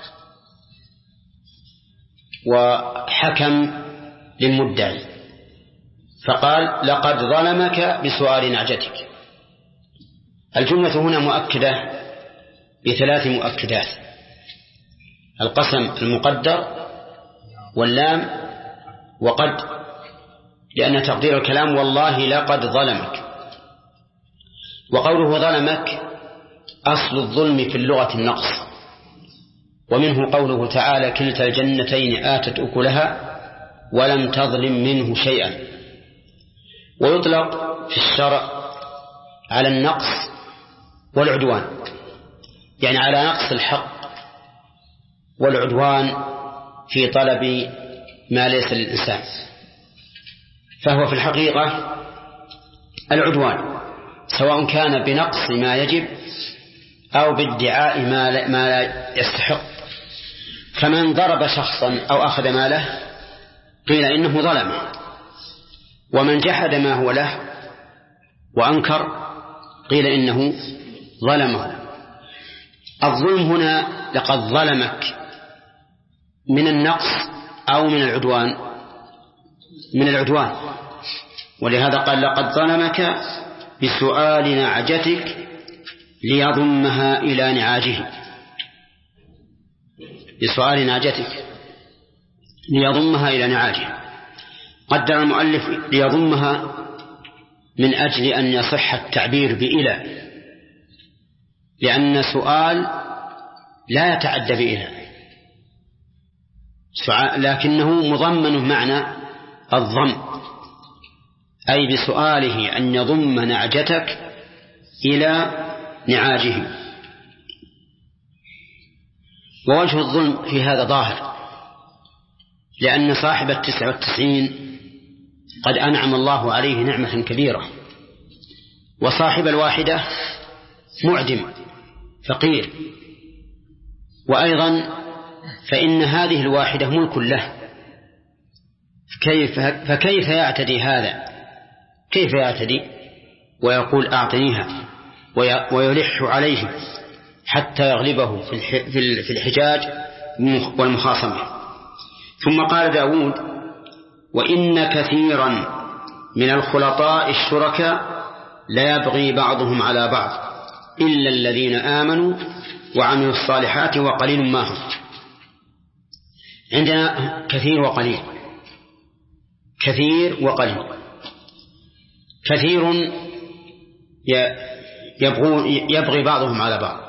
وحكم للمدعي فقال: لقد ظلمك بسؤال نعجتك. الجملة هنا مؤكدة بثلاث مؤكدات: القسم المقدر واللام وقد، لأن تقدير الكلام والله لقد ظلمك. وقوله ظلمك أصل الظلم في اللغة النقص، ومنه قوله تعالى: كلتا الجنتين آتت أكلها ولم تظلم منه شيئا. ويطلق في الشرع على النقص والعدوان، يعني على نقص الحق والعدوان في طلب ما ليس للإنسان، فهو في الحقيقة العدوان، سواء كان بنقص ما يجب أو بادعاء ما لا يستحق. فمن ضرب شخصا أو أخذ ماله قيل إنه ظلمه، ومن جحد ما هو له وأنكر قيل إنه ظلمه. الظلم هنا لقد ظلمك من النقص أو من العدوان؟ من العدوان، ولهذا قال: لقد ظلمك بسؤال نعجتك ليضمها إلى نعاجه. بسؤال نعجتك ليضمها إلى نعاجه. قدر المؤلف ليضمها من أجل أن يصح التعبير بإلى، لأن سؤال لا يتعدى بإلى، لكنه مضمن معنى الضم، أي بسؤاله أن يضم نعجتك إلى نعاجه. ووجه الظلم في هذا ظاهر، لأن صاحب 99 قد أنعم الله عليه نعمة كبيرة، وصاحب الواحدة معدم فقير، وأيضا فإن هذه الواحدة ملك له، فكيف يعتدي هذا؟ كيف يعتدي ويقول أعطنيها ويلح عليه حتى يغلبه في الحجاج والمخاصمة؟ ثم قال داود: وإن كثيرا من الخلطاء الشركاء لا يبغي بعضهم على بعض إلا الذين آمنوا وعملوا الصالحات وقليل ما هم. عندنا كثير وقليل، كثير وقليل. كثير يبغي بعضهم على بعض،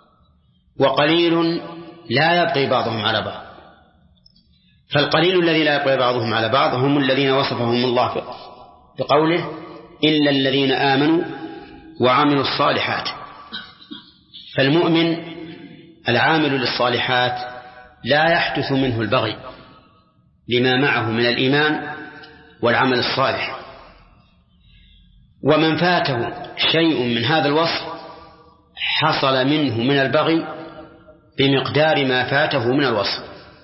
وقليل لا يبغي بعضهم على بعض. فالقليل الذي لا يبغي بعضهم على بعض هم الذين وصفهم الله بقوله: إلا الذين آمنوا وعملوا الصالحات. فالمؤمن العامل للصالحات لا يحدث منه البغي لما معه من الإيمان والعمل الصالح. ومن فاته شيء من هذا الوصف حصل منه من البغي بمقدار ما فاته من الوصف.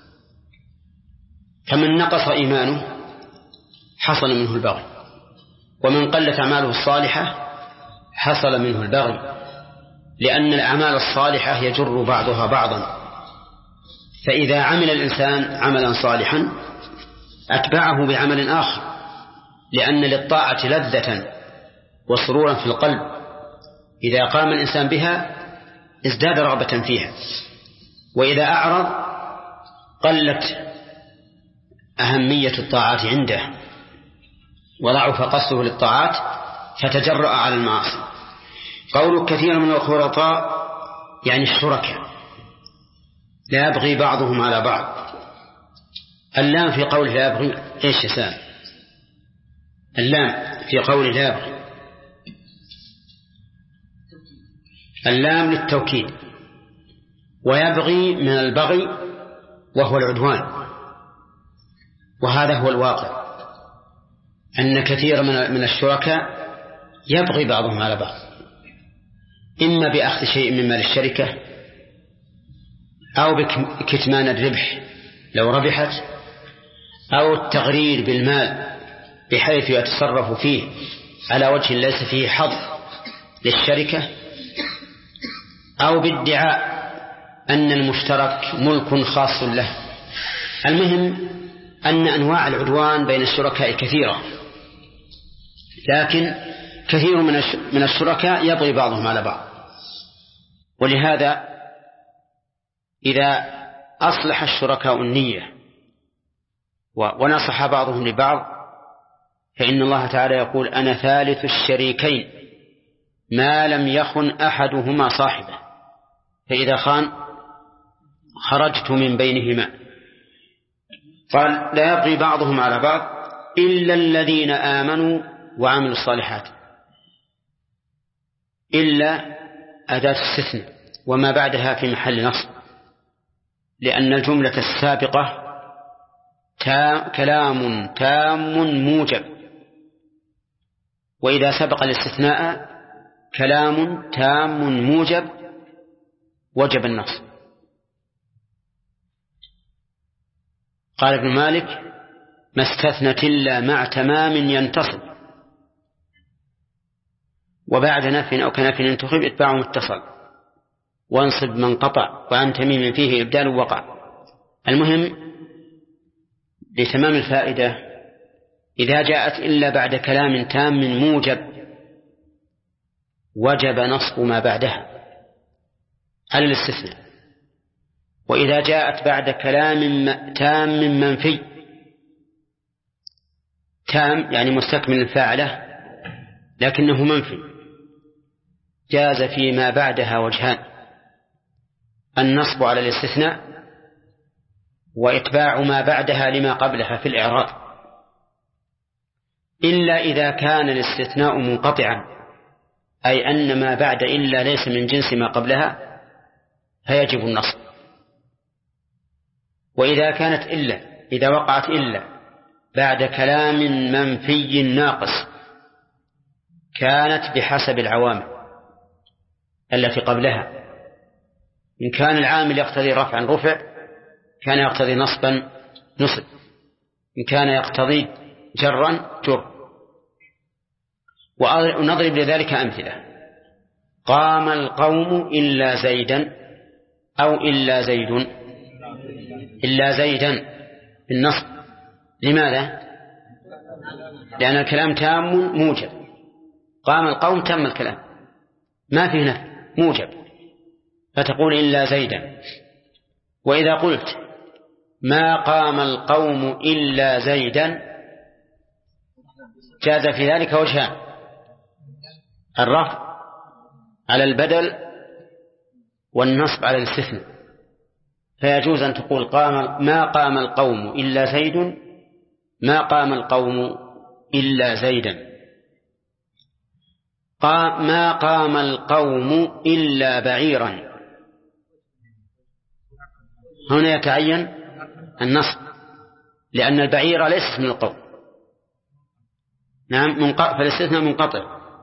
فمن نقص إيمانه حصل منه البغي، ومن قلت أعماله الصالحة حصل منه البغي، لأن الأعمال الصالحة يجر بعضها بعضا. فإذا عمل الإنسان عملا صالحا أتبعه بعمل آخر، لأن للطاعة لذة وسرورا في القلب، إذا قام الإنسان بها ازداد رغبة فيها، وإذا أعرض قلت أهمية الطاعات عنده وضعف قصده للطاعات فتجرأ على المعاصي. قول كثير من الخلطاء يعني الشركاء لا يبغي بعضهم على بعض. اللام في قوله لا يبغي ايش يسال؟ اللام في قوله لا يبغي اللام للتوكيد، ويبغي من البغي وهو العدوان. وهذا هو الواقع، أن كثير من الشركاء يبغي بعضهم على بعض، إما بأخذ شيء من مال الشركة أو بكتمان الربح لو ربحت، أو التغرير بالمال بحيث يتصرف فيه على وجه ليس فيه حظ للشركة، أو بادعاء أن المشترك ملك خاص له. المهم أن أنواع العدوان بين الشركاء كثيرة، لكن كثير من الشركاء يبغي بعضهم على بعض. ولهذا إذا أصلح الشركاء النية ونصح بعضهم لبعض فإن الله تعالى يقول أنا ثالث الشريكين ما لم يخن أحدهما صاحبه، فإذا خان خرجت من بينهما. قال لا يبغي بعضهم على بعض إلا الذين آمنوا وعملوا الصالحات. إلا أداة استثناء وما بعدها في محل نصب، لأن الجملة السابقة كلام تام موجب، وإذا سبق الاستثناء كلام تام موجب وجب النصب. قال ابن مالك ما استثنت إلا مع تمام ينتصب، وبعد نفي أو كنفي ينتخب اتباع متصل، وانصب من قطع وعن تميم فيه إبدال وقع. المهم لتمام الفائدة إذا جاءت إلا بعد كلام تام موجب وجب نصب ما بعدها على الاستثناء، وإذا جاءت بعد كلام تام منفي، تام يعني مستكمل الفاعلة لكنه منفي، جاز فيما بعدها وجهان: النصب على الاستثناء وإتباع ما بعدها لما قبلها في الإعراب، إلا إذا كان الاستثناء منقطعا، أي أن ما بعد إلا ليس من جنس ما قبلها فيجب النصب. وإذا كانت إلا إذا وقعت إلا بعد كلام منفي ناقص كانت بحسب العوامل التي قبلها. إن كان العامل يقتضي رفعا رفع، كان يقتضي نصبا نصب، إن كان يقتضي جرا جر. ونضرب لذلك أمثلة: قام القوم إلا زيدا، أو إلا زيد، إلا زيدا بالنصب. لماذا؟ لأن الكلام تام موجب، قام القوم تم الكلام ما فيه نفي موجب، فتقول إلا زيدا. وإذا قلت ما قام القوم إلا زيدا جاز في ذلك وجهان: الرفع على البدل والنصب على الاستثناء. فيجوز أن تقول ما قام القوم إلا زيد، ما قام القوم إلا زيدا. ما قام القوم إلا بعيرا، هنا يتعين النصب لأن البعير ليس من القوم. نعم، فالاستثناء منقطع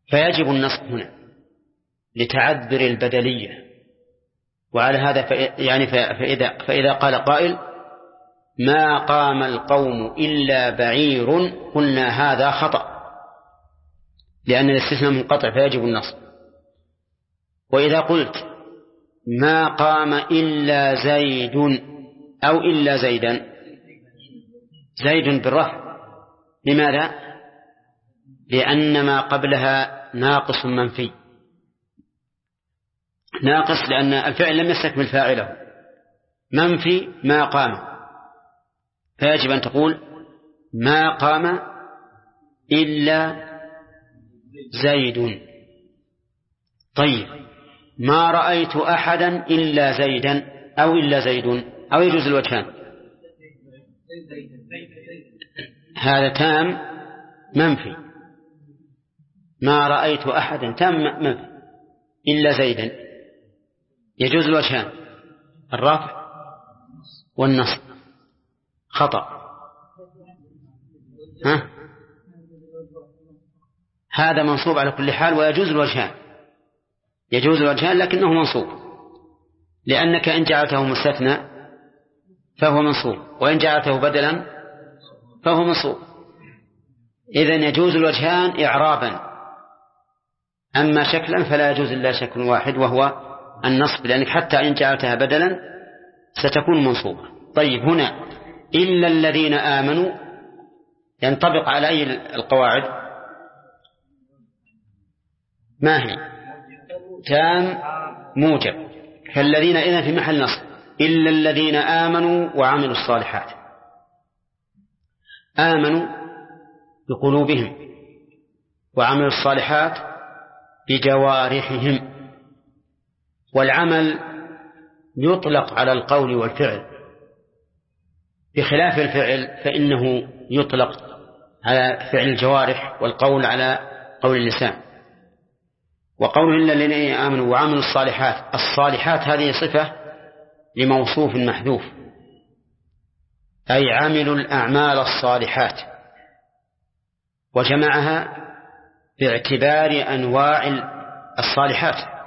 فيجب النصب هنا لتعذر البدلية. وعلى هذا فإذا قال قائل ما قام القوم إلا بعير قلنا هذا خطأ، لأن الاستثناء منقطع فيجب النصب. وإذا قلت ما قام إلا زيد أو إلا زيدا، زيد بالرفع، لماذا؟ لأن ما قبلها ناقص منفي، ناقص لأن الفعل لم يستكمل فاعله، منفي ما قام، فيجب أن تقول ما قام إلا زيد. طيب ما رأيت أحدا إلا زيدا أو إلا زيد، أو يجوز الوجهان، هذا تام منفي. ما رأيت أحدا تام منفي إلا زيدا، يجوز الوجهان، الرفع والنصب. خطأ. هذا منصوب على كل حال، ويجوز الوجهان، يجوز الوجهان لكنه منصوب، لأنك إن جعلته مستثنى فهو منصوب، وإن جعلته بدلا فهو منصوب. إذن يجوز الوجهان إعرابا، أما شكلا فلا يجوز إلا شكل واحد وهو النصب، لأنك حتى إن جعلتها بدلا ستكون منصوبة. طيب هنا إلا الذين آمنوا ينطبق على أي القواعد؟ ما هي؟ تام موجب، فالذين إذن في محل نصب، إلا الذين آمنوا وعملوا الصالحات. آمنوا بقلوبهم وعملوا الصالحات بجوارحهم. والعمل يطلق على القول والفعل، بخلاف الفعل فإنه يطلق على فعل الجوارح والقول على قول اللسان. وقوله إلا الذين آمنوا وعملوا الصالحات، الصالحات هذه صفة لموصوف محذوف، أي عملوا الأعمال الصالحات، وجمعها باعتبار أنواع الصالحات: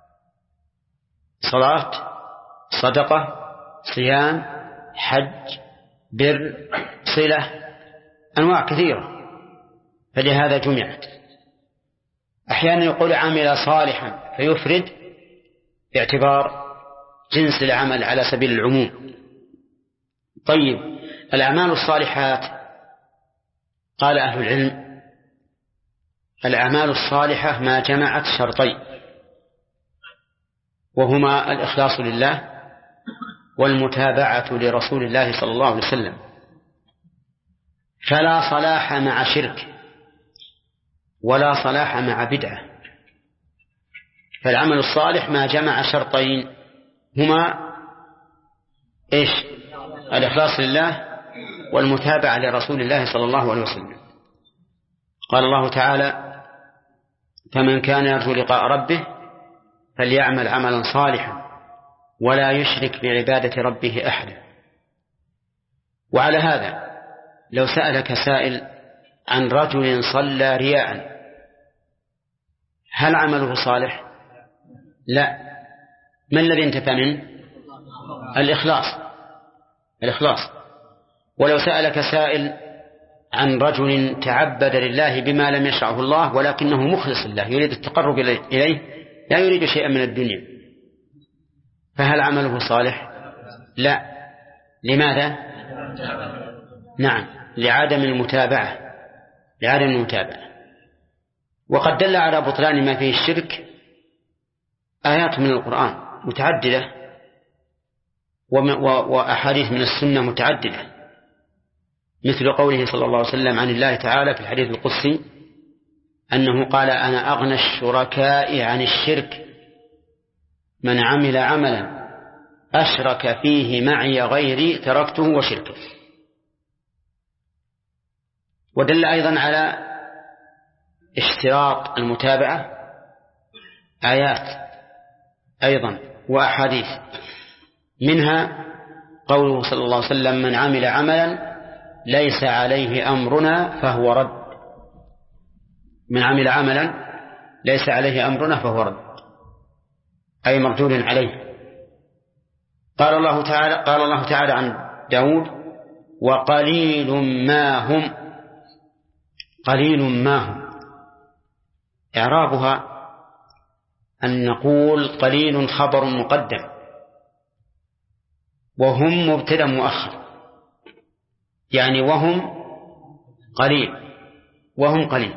صلاة، صدقة، صيام، حج، بر، صلة، أنواع كثيرة، فلهذا جمعت. أحيانا يقول عمل صالحا فيفرد باعتبار جنس العمل على سبيل العموم. طيب الأعمال الصالحات، قال أهل العلم الأعمال الصالحة ما جمعت شرطين، وهما الإخلاص لله والمتابعة لرسول الله صلى الله عليه وسلم. فلا صلاح مع شرك ولا صلاح مع بدعة، فالعمل الصالح ما جمع شرطين هما إيش؟ الإخلاص لله والمتابعة لرسول الله صلى الله عليه وسلم. قال الله تعالى: فمن كان يرجو لقاء ربه فليعمل عملا صالحا ولا يشرك بعبادة ربه أحدا. وعلى هذا لو سألك سائل عن رجل صلى رياء، هل عمله صالح؟ لا. ما الذي انتفى منه؟ الإخلاص. ولو سألك سائل عن رجل تعبد لله بما لم يشرعه الله ولكنه مخلص لله يريد التقرب إليه لا يريد شيئا من الدنيا، فهل عمله صالح؟ لا. لماذا؟ نعم، لعدم المتابعة. وقد دل على بطلان ما فيه الشرك آيات من القرآن متعددة وأحاديث من السنة متعددة، مثل قوله صلى الله عليه وسلم عن الله تعالى في الحديث القدسي أنه قال: أنا أغنى الشركاء عن الشرك من عمل عملا أشرك فيه معي غيري تركته وشركه. ودل أيضا على اشتراط المتابعة آيات أيضا وأحاديث، منها قوله صلى الله عليه وسلم: من عمل عملا ليس عليه أمرنا فهو رد. من عمل عملا ليس عليه أمرنا فهو رد، أي مردود عليه. قال الله تعالى عن داود: وقليل ما هم. قليل ما هم إعرابها أن نقول قليل خبر مقدم، وهم مبتدأ مؤخر، يعني وهم قليل، وهم قليل.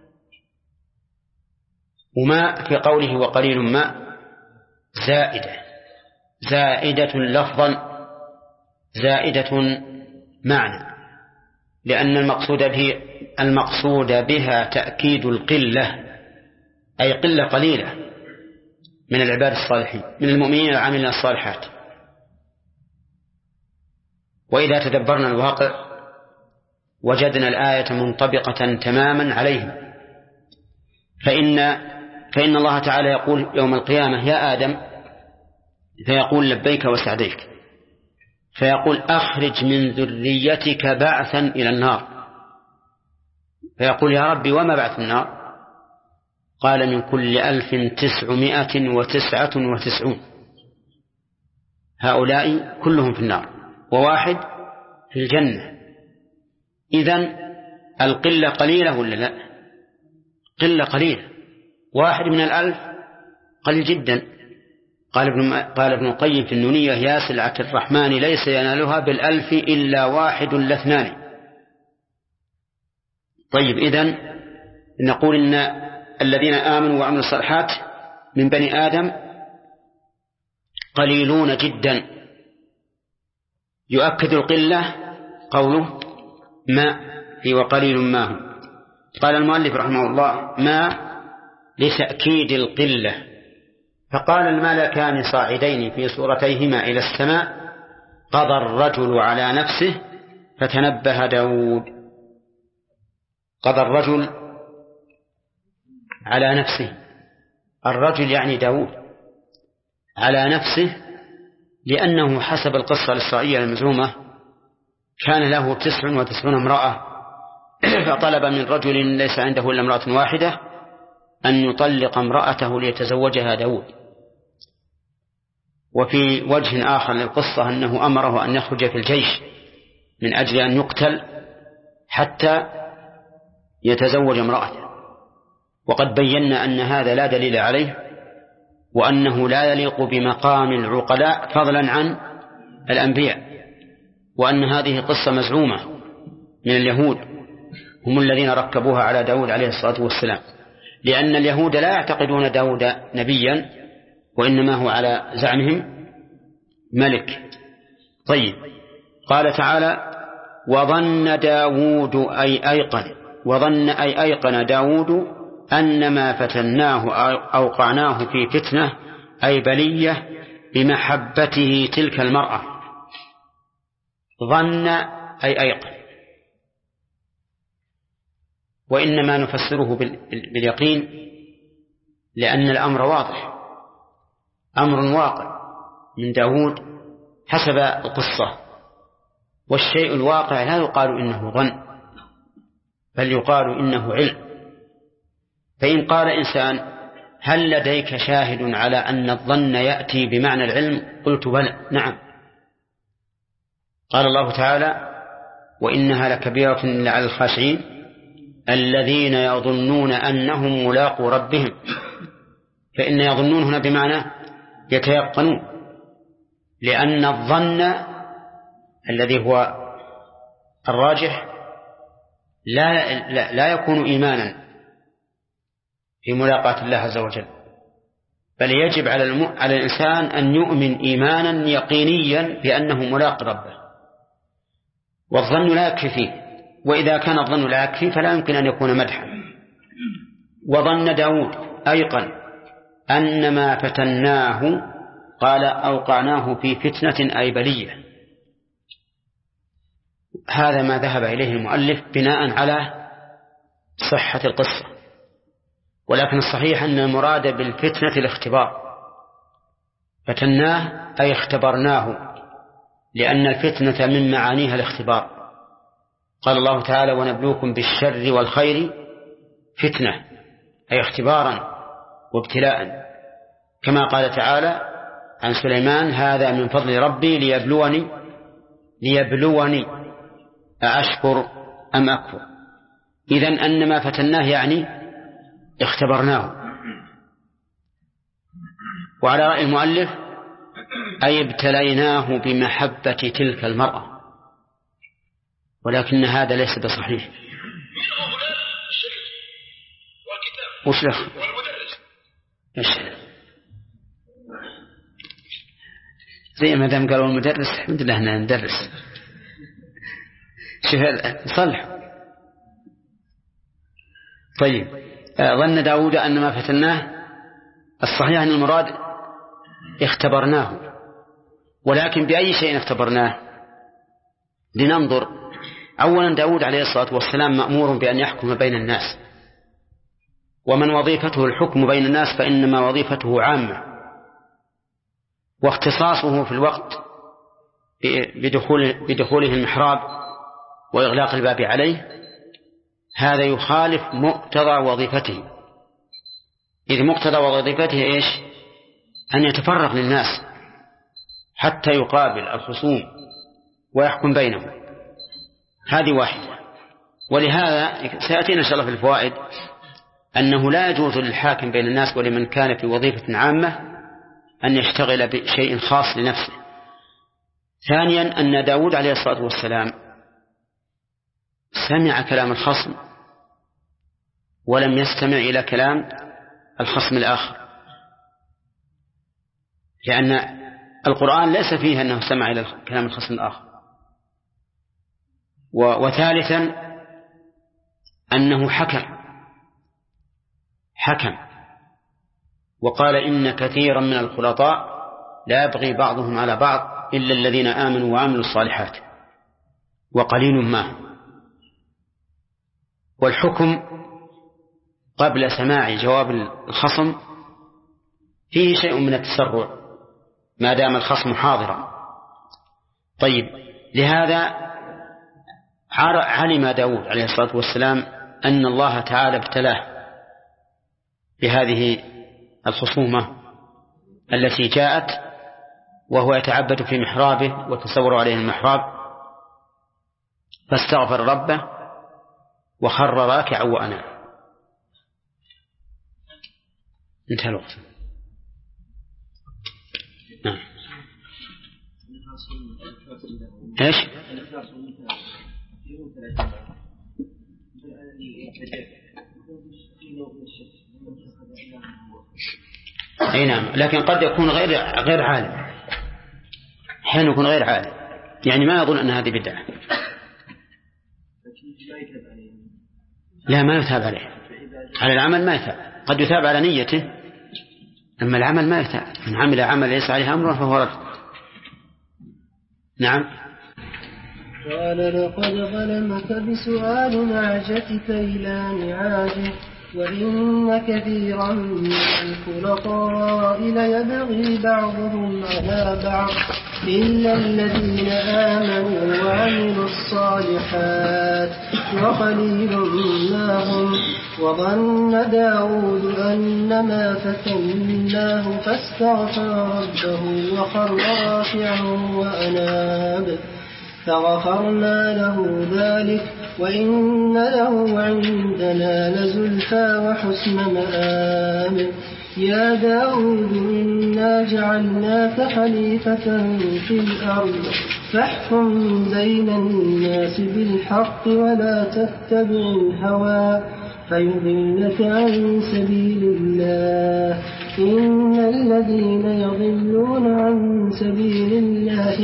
وما في قوله وقليل ما زائدة لفظا زائدة معنى، لأن المقصود بها تأكيد القلة، أي قلة قليلة من العباد الصالحين، من المؤمنين العاملين الصالحات. وإذا تدبرنا الواقع وجدنا الآية منطبقة تماما عليهم، فإن الله تعالى يقول يوم القيامة: يا آدم، فيقول: لبيك وسعديك، فيقول: أخرج من ذريتك بعثا إلى النار، فيقول: يا ربي وما بعث النار؟ قال: من كل 1999، هؤلاء كلهم في النار وواحد في الجنة. إذن القلة قليلة ولا لا؟ قلة قليلة، واحد من 1000 قليل جدا. قال ابن القيم في النونية: يا سلعة الرحمن ليس ينالها بال1000 إلا 1 لا 2. طيب، إذن نقول إن الذين آمنوا وعملوا الصالحات من بني آدم قليلون جدا. يؤكد القلة قوله ما في وقليل ما هم. قال المؤلف رحمه الله: ما لتأكيد القلة. فقال الملكان صاعدين في صورتيهما إلى السماء: قضى الرجل على نفسه فتنبه داود. قضى الرجل على نفسه، الرجل يعني داود، على نفسه، لأنه حسب القصة الإسرائيلية المزعومة كان له 99 امرأة، فطلب من رجل ليس عنده إلا امرأة واحدة أن يطلق امرأته ليتزوجها داود. وفي وجه آخر للقصة أنه أمره أن يخرج في الجيش من أجل أن يقتل حتى يتزوج امرأته. وقد بينا أن هذا لا دليل عليه، وأنه لا يليق بمقام العقلاء فضلا عن الأنبياء، وأن هذه قصة مزعومة من اليهود، هم الذين ركبوها على داود عليه الصلاة والسلام، لأن اليهود لا يعتقدون داود نبيا، وإنما هو على زعمهم ملك. طيب، قال تعالى: وظن داود أي أيقن داود أنما فتناه أوقعناه في فتنة أي بلية بمحبته تلك المرأة. ظن أي أيقن، وإنما نفسره باليقين لأن الأمر واضح، أمر واقع من داود حسب القصة. والشيء الواقع لا يقال إنه ظن، بل يقال إنه علم. فإن قال إنسان: هل لديك شاهد على أن الظن يأتي بمعنى العلم؟ قلت: بلى، نعم. قال الله تعالى: وإنها لكبيرة إلا على الخاشعين الذين يظنون أنهم ملاقو ربهم. فإن يظنون هنا بمعنى يتيقنون، لأن الظن الذي هو الراجح لا يكون إيمانا في ملاقاة الله عز وجل، بل يجب على الإنسان أن يؤمن إيمانا يقينيا بأنه ملاق ربه، والظن لا يكفي فيه. وإذا كان الظن لا يكفي فلا يمكن أن يكون مدحا. وظن داود أيقن أنما فتناه، قال: أوقعناه في فتنة أي بلية. هذا ما ذهب إليه المؤلف بناء على صحة القصة، ولكن الصحيح أن المراد بالفتنة الاختبار. فتناه أي اختبرناه، لأن الفتنة من معانيها الاختبار. قال الله تعالى: ونبلوكم بالشر والخير فتنة، أي اختبارا وابتلاء، كما قال تعالى عن سليمان: هذا من فضل ربي ليبلوني أأشكر أم أكفر. إذن أنما فتناه يعني اختبرناه. وعلى رأي المؤلف: أي ابتليناه بمحبة تلك المرأة، ولكن هذا ليس بصحيح. وش له؟ زي ما دام قالوا المدرس الحمد لله احنا ندرس. شوف صلح. طيب، ظن داود أن ما فتناه، الصحيح أن المراد اختبرناه، ولكن بأي شيء اختبرناه؟ لننظر. أولا، داود عليه الصلاة والسلام مأمور بأن يحكم بين الناس، ومن وظيفته الحكم بين الناس فإنما وظيفته عامة، واختصاصه في الوقت بدخوله المحراب وإغلاق الباب عليه هذا يخالف مقتضى وظيفته. إذ مقتضى وظيفته إيش؟ أن يتفرغ للناس حتى يقابل الخصوم ويحكم بينهم. هذه واحدة. ولهذا سيأتينا إن شاء الله في الفوائد أنه لا يجوز للحاكم بين الناس ولمن كان في وظيفة عامة أن يشتغل بشيء خاص لنفسه. ثانيا، أن داود عليه الصلاة والسلام سمع كلام الخصم ولم يستمع إلى كلام الخصم الآخر، لأن القرآن ليس فيه أنه سمع إلى كلام الخصم الآخر. وثالثا، أنه حكم وقال: إن كثيرا من الخلطاء لا يبغي بعضهم على بعض إلا الذين آمنوا وعملوا الصالحات وقليل ما. والحكم قبل سماع جواب الخصم فيه شيء من التسرع ما دام الخصم حاضرا. طيب، لهذا علم داود عليه الصلاة والسلام أن الله تعالى ابتلاه بهذه الخصومة التي جاءت وهو يتعبد في محرابه وتصور عليه المحراب، فاستغفر ربه وخر راكعا وأناب. انتهى الوقت. نعم. ايش؟ اي نعم، لكن قد يكون غير عالم، حين يكون غير عالم يعني ما يظن أن هذه بدعة. لا، ما يثاب عليه. على العمل ما يثاب، قد يثاب على نيته، أما العمل ما يثاب. من عمل عمل ليس عليه أمره فهو رد. نعم. قال: لقد ظلمك بسؤال نعجتك إلى نعاجه، وإن كثيرا من الخلطاء ليبغي بعضهم على بعض إلا الذين آمنوا وعملوا الصالحات وقليل ما هم. وظن داود أنما فتناه فاستغفر ربه وخر راكعا وأناب، فغفرنا له ذلك وإن له عندنا لزلفى وحسن مآب. يا داود إنا جعلناك خليفة في الأرض فاحكم بين الناس بالحق ولا تتبع الهوى فيضلك عن سبيل الله. إن الذين يضلون عن سبيل الله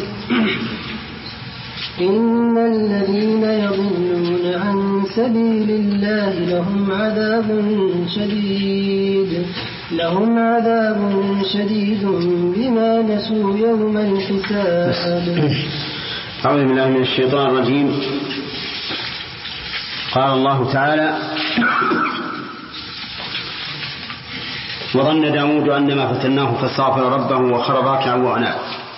لهم عذاب شديد بما نسوا يوم الحساب. أعوذ بالله من الشيطان الرجيم. قال الله تعالى: وظن داود أنما فتناه فاستغفر ربه وخر راكعا وأناب.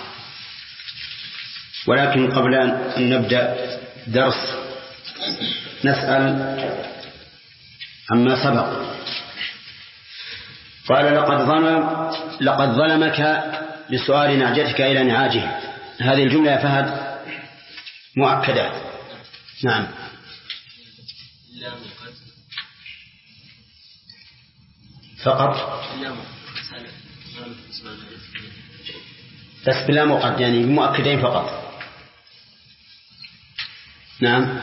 ولكن قبل أن نبدأ درس نسأل عما سبق. قال لقد ظلمك بسؤال نعجتك إلى نعاجه. هذه الجملة يا فهد مؤكدة. نعم. فقط بس بلا مقد يعني بمؤكدين فقط. نعم.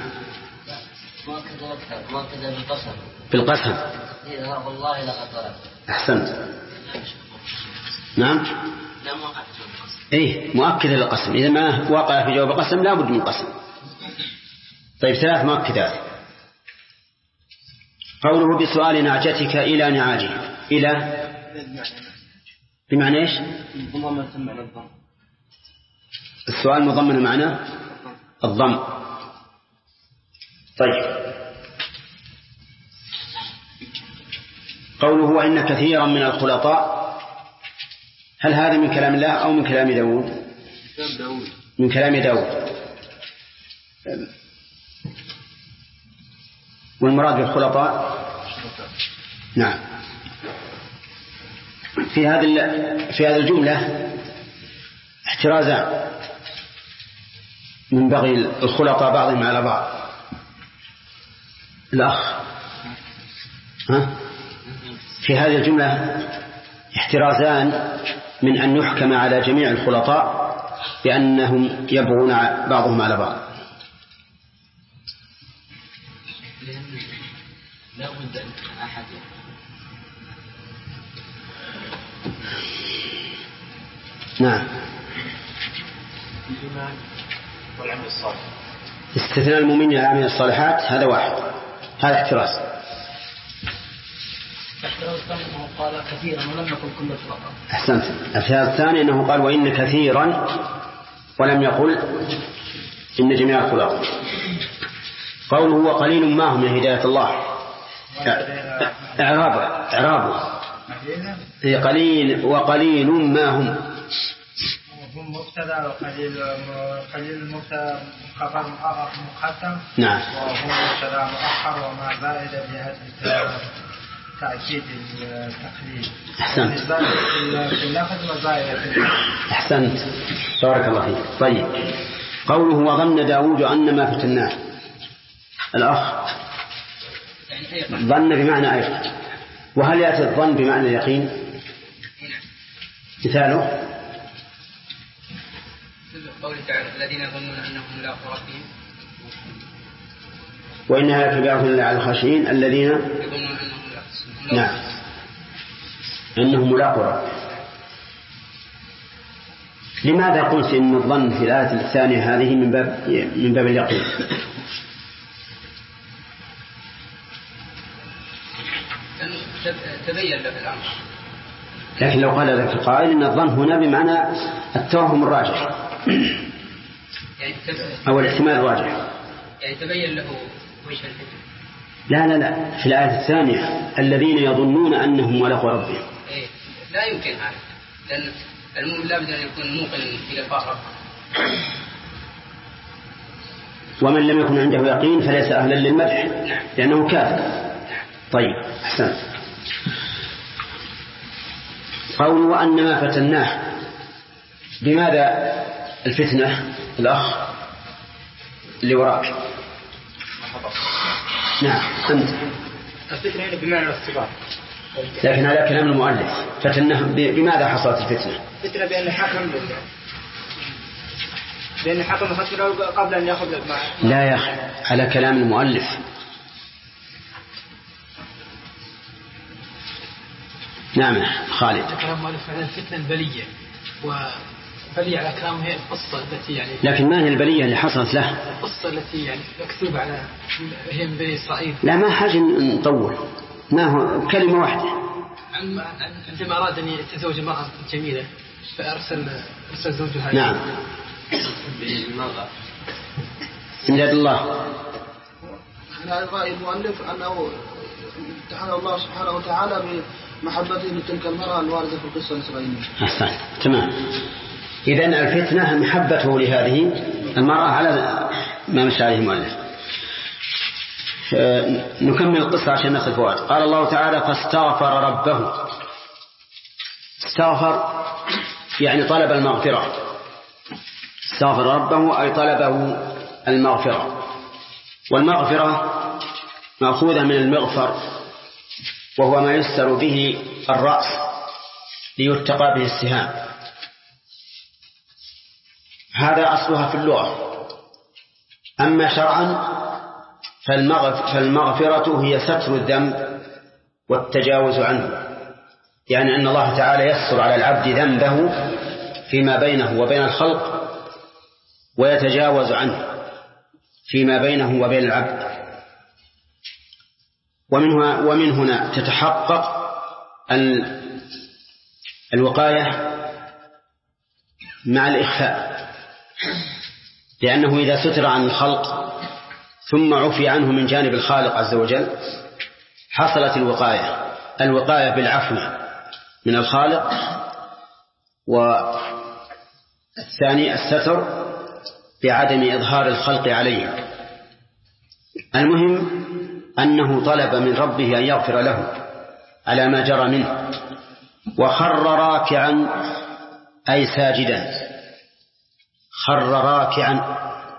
مؤكدة بالقسم. والله لقد ظلم. أحسنت. نعم. لا مؤكدة بالقسم. إيه مؤكدة للقسم. إذا ما وقع في جواب القسم لا بد من قسم. طيب 3 مؤكدات. قوله بسؤال نعجتك إلى نعاجه. إلى بمعنى إيش؟ السؤال مضمن معنى الضم. طيب قوله وإن كثيرا من الخلطاء، هل هذا من كلام الله أو من كلام داود؟ من كلام داود. والمراد بالخلطاء نعم في هذه الجملة احترازا من بغي الخلطاء بعضهم على بعض. الأخ في هذه الجملة احترازان من أن يحكم على جميع الخلطاء بأنهم يبغون بعضهم على بعض. لا بد أن أحد نعم. الإيمان والعمل الصالح. استثناء المؤمنين والعاملين الصالحات هذا واحد، هذا احتراز. الاحتراز الثاني أنه قال كثيرا ولم يقل كل الخلطاء. أحسنت. الاحتراز الثاني أنه قال وإن كثيرا ولم يقل إن جميع الخلطاء. قوله وقليل ما هم من هداية الله. إعرابه هي قليل وقليل ما هم مبتدا وقليل مبتدا خبر مقدم. نعم. وهو مبتدا مؤخر وما زائد بهذا تأكيد التقليد. أحسنت. في اللفظ وزائد. أحسنت بارك الله فيك. طيب قوله وظن داود أن ما فتناه. الأخ ظن بمعنى أيقن. وهل يأتي الظن بمعنى اليقين؟ مثاله قوله تعالى الذين يظنون أنهم ملاقو ربهم وإنها لكبيرة إلا على الخاشعين الذين يظنون أنهم ملاقو. نعم أنهم ملاقو ربهم. لماذا قلت إن الظن في الآية الثانية هذه من باب اليقين؟ تبين له الأمر. لكن لو قال ذلك القائل إن الظن هنا بمعنى التوهم الراجح أو الاحتمال الراجح، يعني تبين له وجه الفتنة. لا في الآية الثانية الذين يظنون أنهم ملاقو ربهم. لا يمكن هذا، لأن المؤمن لا بد أن يكون موقن إلى لقاء ربه. ومن لم يكن عنده يقين فليس أهلا للمدح لأنه كافر. طيب أحسن. قول وأن ما فتناه، بماذا الفتنة الأخ اللي وراك؟ نعم أنت. الفتنة بمعنى الاختبار، لكن على كلام المؤلف فتنه بماذا حصلت الفتنة؟ الفتنة بأن حكم فتنة قبل أن يأخذ الماء. لا يا أخي على كلام المؤلف. نعم خالد. كلام المؤلف على الفتنة البلية، وبلية على كلامه هي القصة التي يعني. لكن ما هي البلية اللي حصلت له؟ القصة التي يعني مكتوبة على هي من بني إسرائيل. لا ما حاجة نطول، ما هو كلمة واحدة. عندما أراد أن يتزوج امرأة جميلة فأرسل زوجها. نعم. إمداد الله. أنا رأي المؤلف أنه امتحن الله سبحانه وتعالى بمحبته لتلك المرأة الواردة في القصة الإسرائيلية. أحسن تمام. إذن الفتنة محبته لهذه المرأة على ما مشى عليه المؤلف. نكمل القصة عشان نصل فوائد. قال الله تعالى فاستغفر ربه. استغفر يعني طلب المغفرة، استغفر ربه أي طلبه المغفرة. والمغفرة مأخوذة من المغفر، وهو ما يستر به الرأس ليتقى به السهام. هذا أصلها في اللغة. أما شرعا فالمغفرة هي ستر الذنب والتجاوز عنه، يعني أن الله تعالى يستر على العبد ذنبه فيما بينه وبين الخلق ويتجاوز عنه فيما بينه وبين العبد. ومن هنا تتحقق الوقاية مع الإخفاء، لأنه إذا ستر عن الخلق ثم عفي عنه من جانب الخالق عز وجل حصلت الوقاية بالعفو من الخالق، والثاني الستر بعدم إظهار الخلق عليه. المهم أنه طلب من ربه أن يغفر له على ما جرى منه، وخر راكعا أي ساجدا. خر راكعا،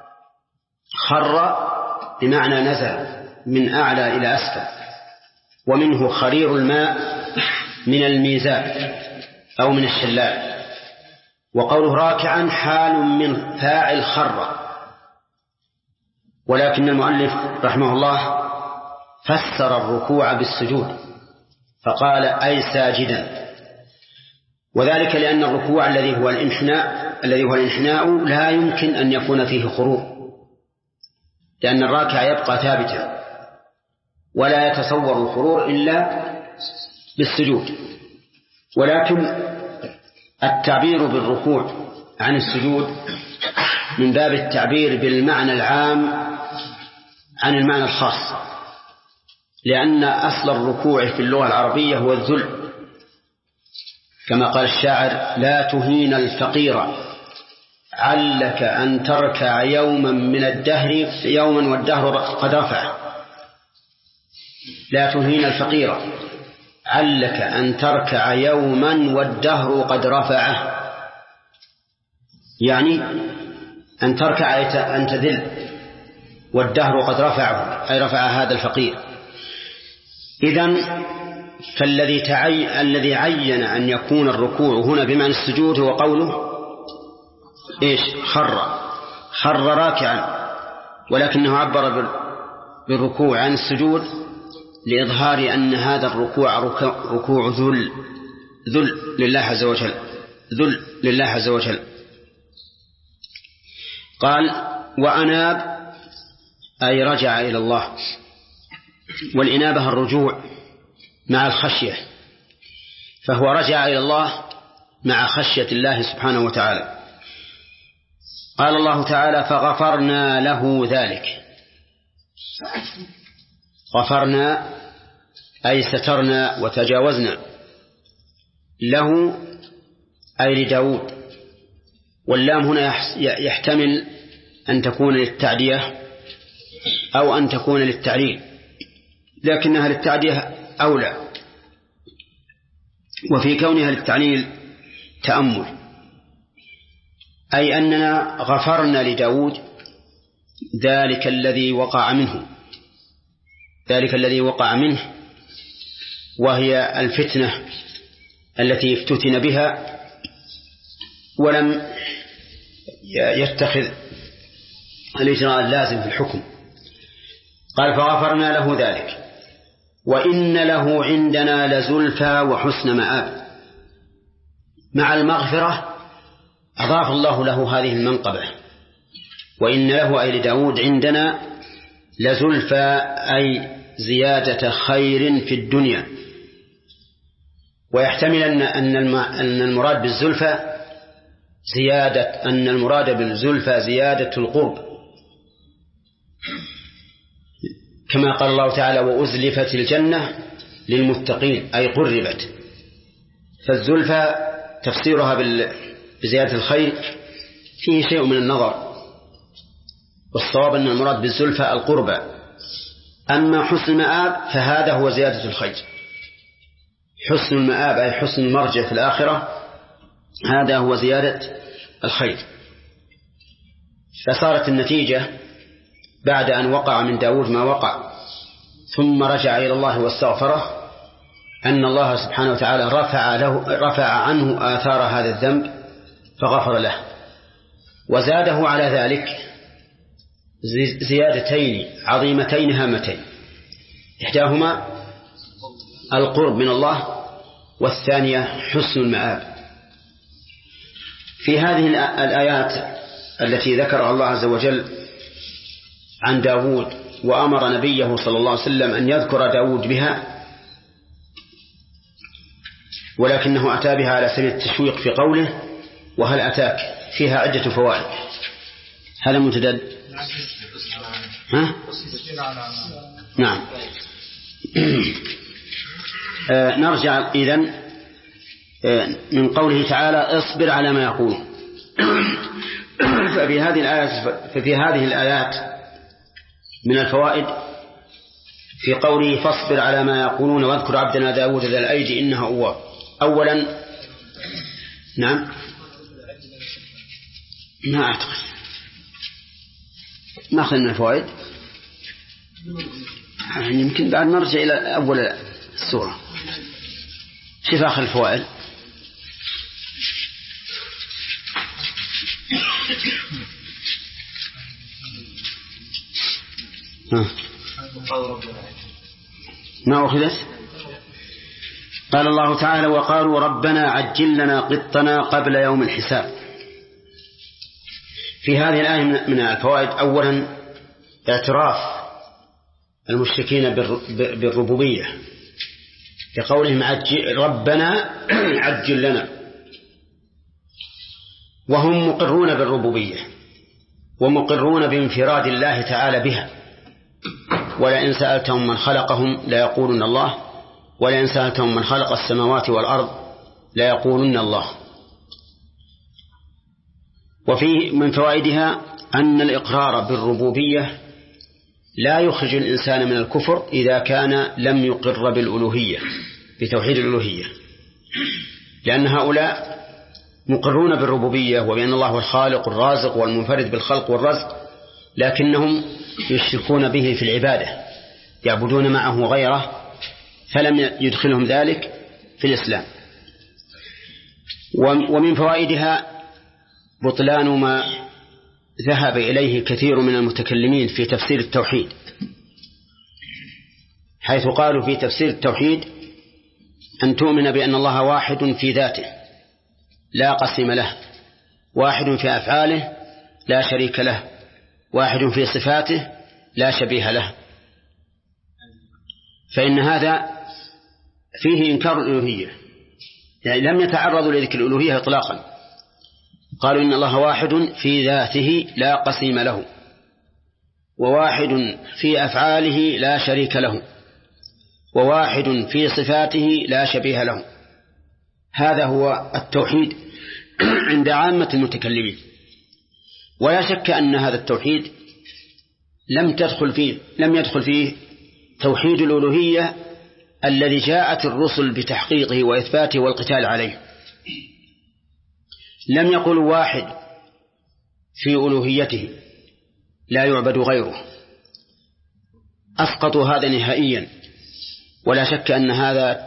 خر بمعنى نزل من أعلى إلى أسفل، ومنه خرير الماء من الميزان أو من الشلال. وقوله راكعا حال من فاعل خر، ولكن المؤلف رحمه الله فسر الركوع بالسجود فقال أي ساجدا، وذلك لأن الركوع الذي هو الانحناء لا يمكن أن يكون فيه خروج، لأن الراكع يبقى ثابتا ولا يتصور الخروج إلا بالسجود. ولكن التعبير بالركوع عن السجود من باب التعبير بالمعنى العام عن المعنى الخاص، لأن أصل الركوع في اللغة العربية هو الذل، كما قال الشاعر لا تهين الفقير علك أن تركع يوما من الدهر يوما والدهر قد رفع. لا تهين الفقير علك أن تركع يوما والدهر قد رفعه، يعني أن تركع أن تذل، والدهر قد رفعه أي رفع هذا الفقير. إذن الذي عين أن يكون الركوع هنا بمعنى السجود هو قوله إيش؟ خر راكعا، ولكنه عبر بالركوع عن السجود لإظهار أن هذا الركوع ركوع ذل لله عز وجل. قال وأناب أي رجع إلى الله، والإنابة الرجوع مع الخشية، فهو رجع إلى الله مع خشية الله سبحانه وتعالى. قال الله تعالى فغفرنا له ذلك. غفرنا أي سترنا وتجاوزنا، له أي لداود، واللام هنا يحتمل أن تكون للتعدية أو أن تكون للتعليل، لكنها للتعدية أولى، وفي كونها للتعليل تأمل، أي أننا غفرنا لداود ذلك الذي وقع منه وهي الفتنة التي افتتن بها ولم يتخذ الإجراء اللازم في الحكم. قال فغفرنا له ذلك وإن له عندنا لزلفى وحسن مآب. مع المغفرة أضاف الله له هذه المنقبة، وإن له أي لداود عندنا لزلفى أي زيادة خير في الدنيا. ويحتمل أن المراد بالزلفى زيادة القرب، كما قال الله تعالى وأزلفت الجنة للمتقين أي قربت. فالزلفى تفسيرها بزيادة الخير فيه شيء من النظر، والصواب أن المراد بالزلفى القربى. أما حسن المآب فهذا هو زيادة الخير، حسن المآب أي حسن المرجع في الآخرة، هذا هو زيادة الخير. فصارت النتيجة بعد أن وقع من داود ما وقع ثم رجع إلى الله واستغفره أن الله سبحانه وتعالى رفع عنه آثار هذا الذنب فغفر له، وزاده على ذلك زيادتين عظيمتين هامتين، إحداهما القرب من الله، والثانية حسن المآب. في هذه الآيات التي ذكرها الله عز وجل عن داود وأمر نبيه صلى الله عليه وسلم أن يذكر داود بها، ولكنه أتى بها على سبيل التشويق في قوله وهل أتاك، فيها عدة فوائد. هذا متدد. نعم. نرجع إذن من قوله تعالى اصبر على ما يقولون. ففي هذه الآيات من الفوائد في قوله فاصبر على ما يقولون واذكر عبدنا داود ذا الأيدي إنه أواب. أولا نعم ما أعتقد ما أخذنا الفوائد، يمكن بعد نرجع إلى أول السورة. كيف آخر الفوائد؟ ما أخذت؟ قال الله تعالى وقالوا ربنا عجل لنا قطنا قبل يوم الحساب. في هذه الآية من الفوائد أولا اعتراف المشركين بالربوبية كقولهم ربنا عجل لنا، وهم مقرون بالربوبية ومقرون بانفراد الله تعالى بها. ولئن سألتهم من خلقهم ليقولن الله ولئن سألتهم من خلق السماوات والأرض ليقولن الله. وفيه من فوائدها أن الإقرار بالربوبية لا يخرج الإنسان من الكفر إذا كان لم يقر بالألوهية بتوحيد الألوهية، لأن هؤلاء مقرون بالربوبية وبأن الله هو الخالق الرازق والمنفرد بالخلق والرزق، لكنهم يشركون به في العبادة، يعبدون معه غيره، فلم يدخلهم ذلك في الإسلام. ومن فوائدها بطلان ما ذهب إليه كثير من المتكلمين في تفسير التوحيد، حيث قالوا في تفسير التوحيد أن تؤمن بأن الله واحد في ذاته لا قسم له، واحد في أفعاله لا شريك له، واحد في صفاته لا شبيه له. فإن هذا فيه إنكار الألوهية، يعني لم يتعرضوا لذكر الألوهية إطلاقا. قالوا إن الله واحد في ذاته لا قسيم له، وواحد في أفعاله لا شريك له، وواحد في صفاته لا شبيه له. هذا هو التوحيد عند عامة المتكلمين. ولا شك أن هذا التوحيد لم يدخل فيه توحيد الألوهية الذي جاءت الرسل بتحقيقه وإثباته والقتال عليه. لم يقل واحد في ألوهيته لا يعبد غيره، أسقطوا هذا نهائيا. ولا شك أن هذا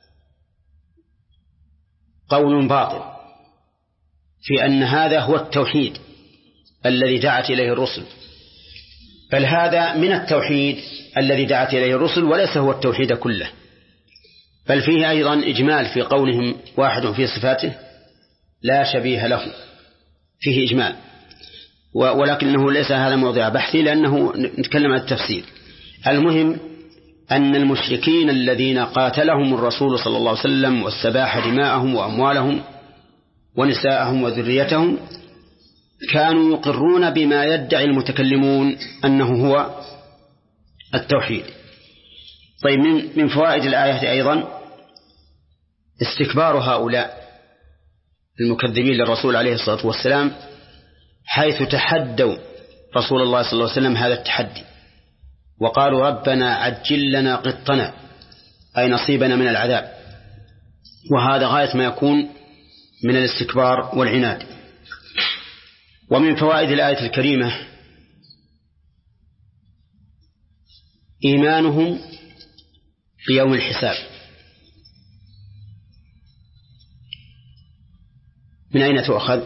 قول باطل في أن هذا هو التوحيد الذي دعت إليه الرسل، بل هذا من التوحيد الذي دعت إليه الرسل وليس هو التوحيد كله، بل فيه أيضا إجمال في قولهم واحد في صفاته لا شبيه له، فيه إجمال، ولكنه ليس هذا موضع بحثي لأنه نتكلم عن التفسير. المهم أن المشركين الذين قاتلهم الرسول صلى الله عليه وسلم واستباح دماءهم وأموالهم ونساءهم وذريتهم كانوا يقرون بما يدعي المتكلمون أنه هو التوحيد. طيب من فوائد الآية أيضا استكبار هؤلاء المكذبين للرسول عليه الصلاة والسلام، حيث تحدوا رسول الله صلى الله عليه وسلم هذا التحدي وقالوا ربنا عجل لنا قطنا أي نصيبنا من العذاب. وهذا غاية ما يكون من الاستكبار والعناد. ومن فوائد الآية الكريمة إيمانهم بيوم الحساب. من أين تؤخذ؟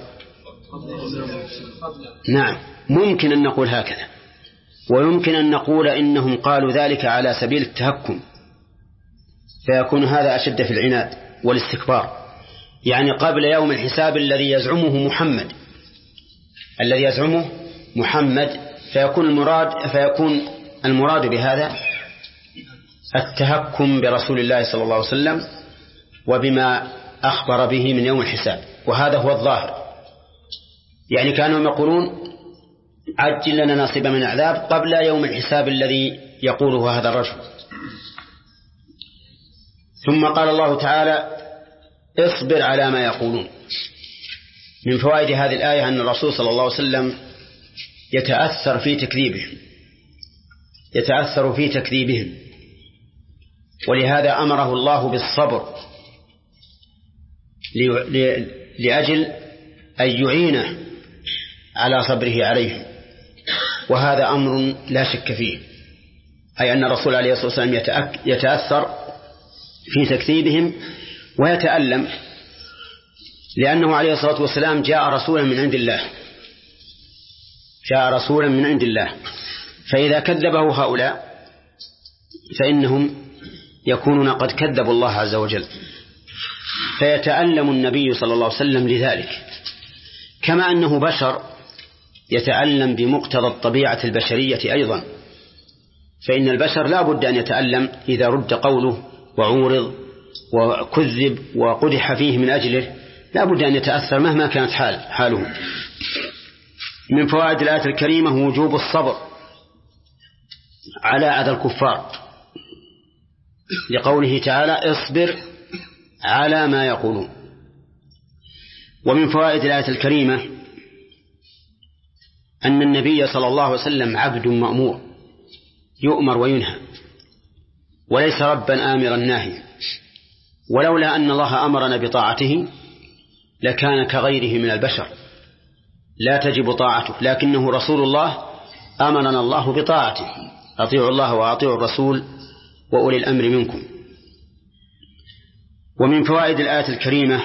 نعم، ممكن أن نقول هكذا، ويمكن أن نقول إنهم قالوا ذلك على سبيل التهكم، فيكون هذا أشد في العناد والاستكبار، يعني قبل يوم الحساب الذي يزعمه محمد، فيكون المراد بهذا التهكم برسول الله صلى الله عليه وسلم وبما أخبر به من يوم الحساب، وهذا هو الظاهر. يعني كانوا يقولون عجل لنا نصيب من العذاب قبل يوم الحساب الذي يقوله هذا الرجل. ثم قال الله تعالى اصبر على ما يقولون. من فوائد هذه الآية أن الرسول صلى الله عليه وسلم يتأثر في تكذيبهم، ولهذا أمره الله بالصبر لأجل أن يعينه على صبره عليهم، وهذا أمر لا شك فيه، أي أن الرسول عليه الصلاة والسلام يتأثر في تكذيبهم ويتألم، لأنه عليه الصلاة والسلام جاء رسولا من عند الله، فإذا كذبه هؤلاء فإنهم يكونون قد كذبوا الله عز وجل، فيتألم النبي صلى الله عليه وسلم لذلك، كما أنه بشر يتألم بمقتضى الطبيعة البشرية أيضا، فإن البشر لا بد أن يتألم إذا رد قوله وعورض وكذب وقدح فيه من أجله، لا بد أن يتأثر مهما كانت حاله. من فوائد الآية الكريمة وجوب الصبر على أذى الكفار، لقوله تعالى اصبر على ما يقولون. ومن فوائد الآية الكريمة أن النبي صلى الله عليه وسلم عبد مأمور يؤمر وينهى، وليس ربا آمرا ناهيا، ولولا أن الله أمرنا بطاعته لكان كغيره من البشر لا تجب طاعته، لكنه رسول الله أمرنا الله بطاعته، أطيعوا الله وأطيعوا الرسول وأولي الأمر منكم. ومن فوائد الآية الكريمة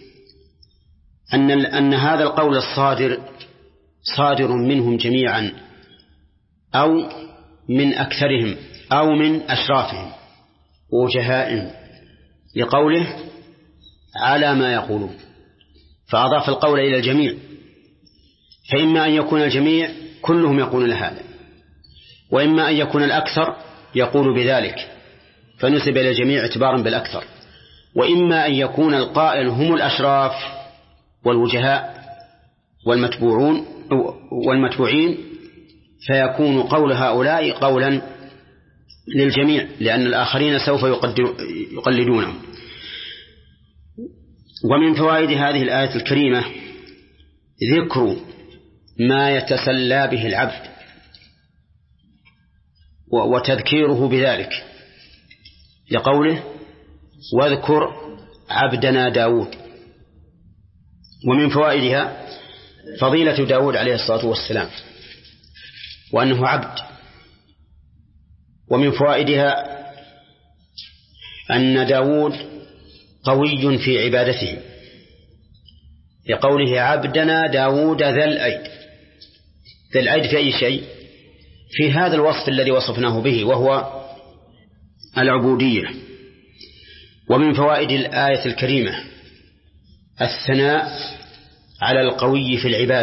أن هذا القول صادر منهم جميعا أو من أكثرهم أو من أشرافهم وجهائهم، لقوله على ما يقولون، فأضاف القول إلى الجميع، فإما أن يكون الجميع كلهم يقولون هذا، وإما أن يكون الأكثر يقول بذلك فنسب إلى الجميع اعتبارا بالأكثر، وإما أن يكون القائل هم الأشراف والوجهاء والمتبوعين فيكون قول هؤلاء قولا للجميع، لأن الآخرين سوف يقلدونهم. ومن فوائد هذه الآية الكريمة ذكر ما يتسلى به العبد وتذكيره بذلك، لقوله واذكر عبدنا داود. ومن فوائدها فضيلة داود عليه الصلاة والسلام وأنه عبد. ومن فوائدها أن داود قوي في عبادته، لقوله عبدنا داود ذا الأيد في أي شيء؟ في هذا الوصف الذي وصفناه به وهو العبودية. ومن فوائد الآية الكريمة الثناء على القوي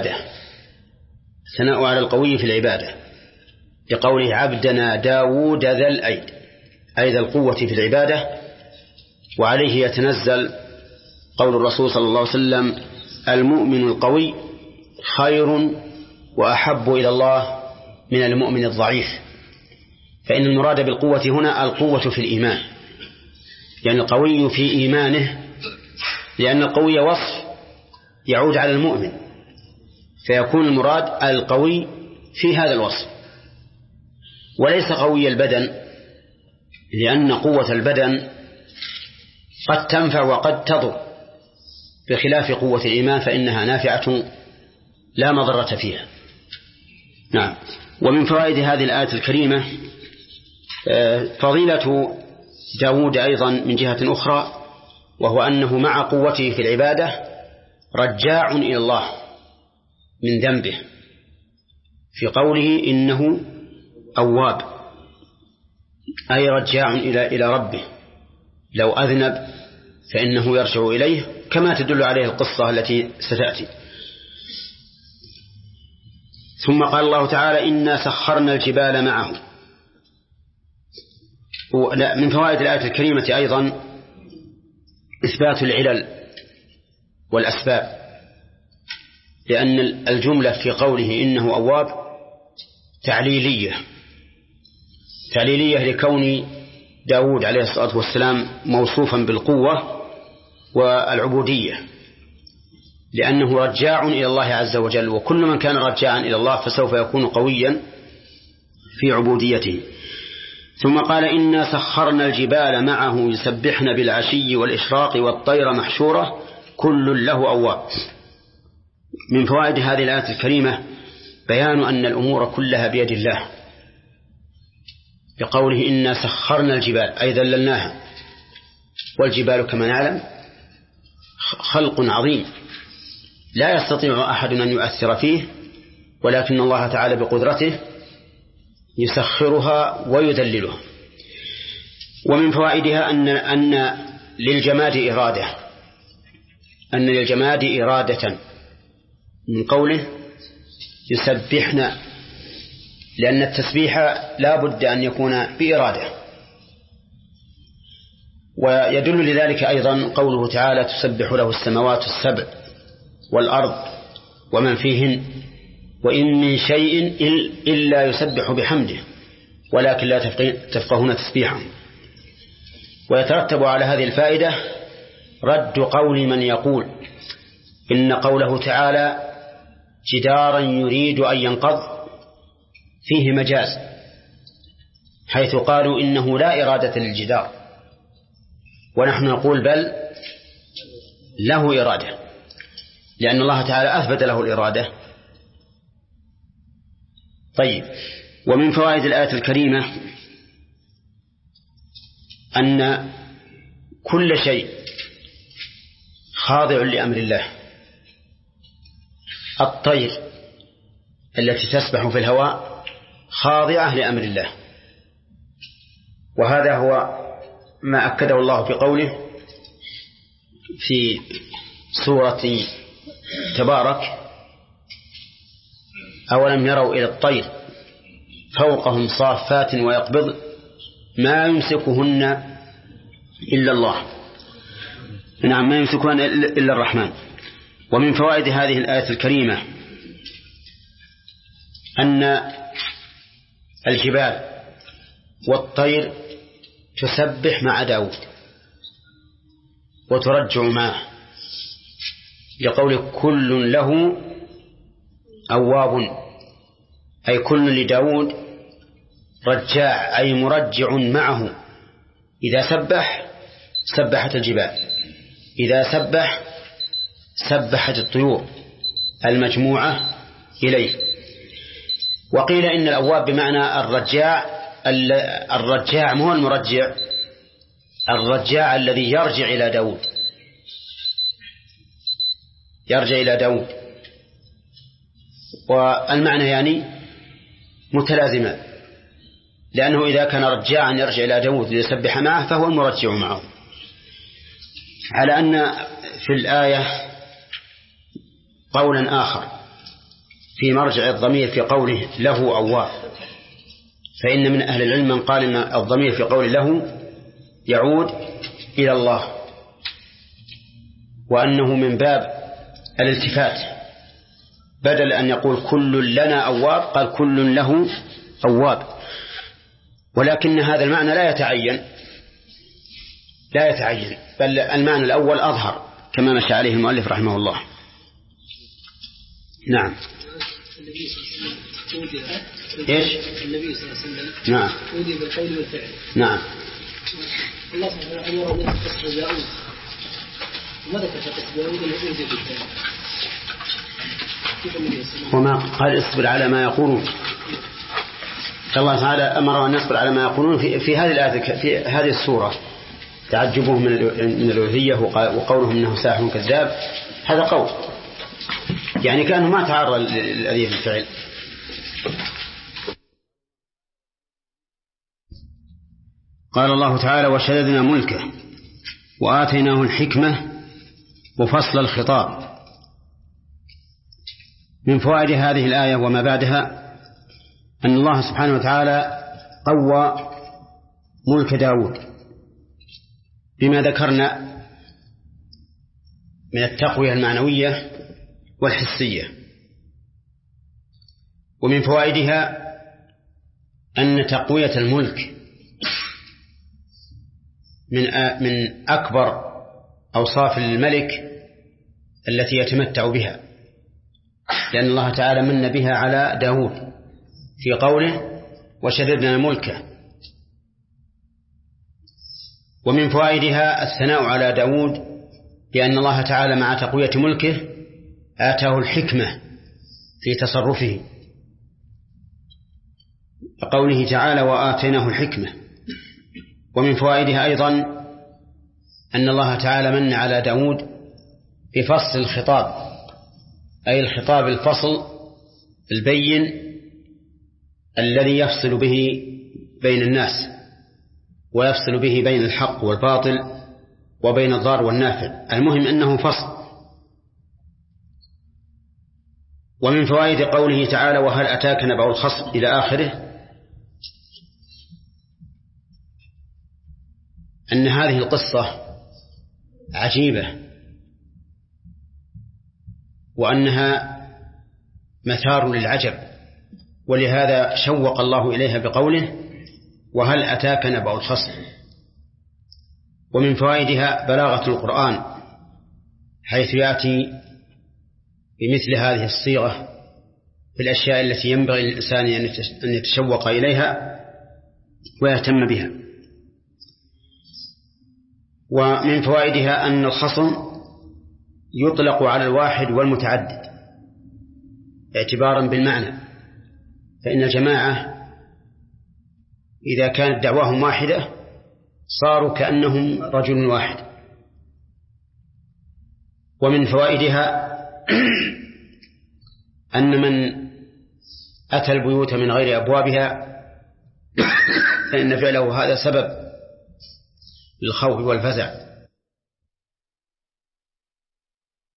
في العبادة، لقوله عبدنا داود ذا الأيد، أي ذا القوة في العبادة، وعليه يتنزل قول الرسول صلى الله عليه وسلم المؤمن القوي خير وأحب إلى الله من المؤمن الضعيف، فإن المراد بالقوة هنا القوة في الإيمان، يعني القوي في إيمانه، لأن القوي وصف يعود على المؤمن، فيكون المراد القوي في هذا الوصف، وليس قوي البدن، لأن قوة البدن قد تنفع وقد تضر، بخلاف قوة الإيمان فإنها نافعة لا مضرة فيها. نعم. ومن فوائد هذه الآية الكريمة فضيلة داود أيضا من جهة أخرى، وهو أنه مع قوته في العبادة رجاع إلى الله من ذنبه، في قوله إنه أواب، أي رجاع إلى ربه، لو أذنب فإنه يرجع إليه، كما تدل عليه القصة التي ستأتي. ثم قال الله تعالى إنا سخرنا الجبال معه. من فوائد الآية الكريمة أيضا إثبات العلل والأسباب، لأن الجملة في قوله إنه أواب تعليلية لكون داود عليه الصلاة والسلام موصوفا بالقوة والعبودية، لأنه رجاع إلى الله عز وجل، وكل من كان رجاعا إلى الله فسوف يكون قويا في عبوديته. ثم قال إنا سخرنا الجبال معه يسبحن بالعشي والإشراق والطير محشورة كل له أواب. من فوائد هذه الآية الكريمة بيان أن الأمور كلها بيد الله، بقوله إنا سخرنا الجبال أي ذللناها، والجبال كما نعلم خلق عظيم لا يستطيع أحد أن يؤثر فيه، ولكن الله تعالى بقدرته يسخرها ويذللها. ومن فوائدها أن للجماد إرادة، من قوله يسبحن، لأن التسبيح لا بد أن يكون بإرادة. ويدل لذلك أيضا قوله تعالى تسبح له السماوات السبع والأرض ومن فيهن وإن من شيء إلا يسبح بحمده ولكن لا تفقهون تسبيحهم. ويترتب على هذه الفائدة رد قول من يقول إن قوله تعالى جدارا يريد أن ينقض فيه مجاز، حيث قالوا إنه لا إرادة للجدار، ونحن نقول بل له إرادة، لأن الله تعالى أثبت له الإرادة. طيب. ومن فوائد الآية الكريمة أن كل شيء خاضع لأمر الله. الطير التي تسبح في الهواء خاضعة لأمر الله، وهذا هو ما أكده الله في قوله في سورة تبارك أولم يروا إلى الطير فوقهم صافات ويقبض ما يمسكهن إلا الله. نعم، ما يمسكهن إلا الرحمن. ومن فوائد هذه الآية الكريمة أن الجبال والطير تسبح مع داود وترجع معه، لقول كل له أواب، أي كل لداود رجاع، أي مرجع معه. إذا سبح سبحت الجبال، إذا سبح سبحت الطيور المجموعة إليه. وقيل إن الأواب بمعنى الرجاع مو المرجع، الرجاع الذي يرجع إلى داود، والمعنى يعني متلازما، لأنه إذا كان رجاعا يرجع إلى داود ليسبح معه فهو المرجع معه. على أن في الآية قولا آخر في مرجع الضمير في قوله له أواب، فإن من أهل العلم من قال إن الضمير في قوله له يعود إلى الله، وأنه من باب الالتفات، بدل أن يقول كل لنا أواب قال كل له أواب. ولكن هذا المعنى لا يتعين، بل المعنى الأول أظهر كما مشى عليه المؤلف رحمه الله. نعم. إيش؟ النبي صلى الله عليه وسلم نعم أودي بالقول والفعل. نعم. الله سبحانه أمر الناس بقصة داود، وما ذكر قصة داود إلا ينزل بالتالي. وما قال اصبر على ما يقولون. الله تعالى أمر أن يصبر على ما يقولون في هذه الآية، في هذه السورة. تعجبهم من الألوهية وقولهم إنه ساحر كذاب، هذا قول يعني كأنه ما تعرض للأذية بالفعل. قال الله تعالى وشددنا ملكه وآتيناه الحكمة وفصل الخطاب. من فوائد هذه الآية وما بعدها أن الله سبحانه وتعالى قوى ملك داود بما ذكرنا من التقوية المعنوية والحسية. ومن فوائدها أن تقوية الملك من أكبر أوصاف الملك التي يتمتع بها، لأن الله تعالى من بها على داود في قوله وشددنا ملكه. ومن فوائدها الثناء على داود بأن الله تعالى مع تقوية ملكه آتاه الحكمة في تصرفه، قوله تعالى وآتيناه الحكمة. ومن فوائدها أيضا أن الله تعالى من على داود بفصل الخطاب، أي الخطاب الفصل البين الذي يفصل به بين الناس ويفصل به بين الحق والباطل وبين الضار والنافع، المهم أنه فصل. ومن فوائد قوله تعالى وهل أتاك نبأ الخصم إلى آخره أن هذه القصة عجيبة وأنها مثار للعجب، ولهذا شوق الله إليها بقوله وهل أتاك نبأ الخصم. ومن فوائدها بلاغة القرآن حيث يأتي بمثل هذه الصيغة في الأشياء التي ينبغي للإنسان أن يتشوق إليها ويهتم بها. ومن فوائدها أن الخصم يطلق على الواحد والمتعدد اعتبارا بالمعنى، فإن الجماعة إذا كانت دعواهم واحدة صاروا كأنهم رجل واحد. ومن فوائدها أن من أتى البيوت من غير أبوابها فإن فعله هذا سبب للخوف والفزع،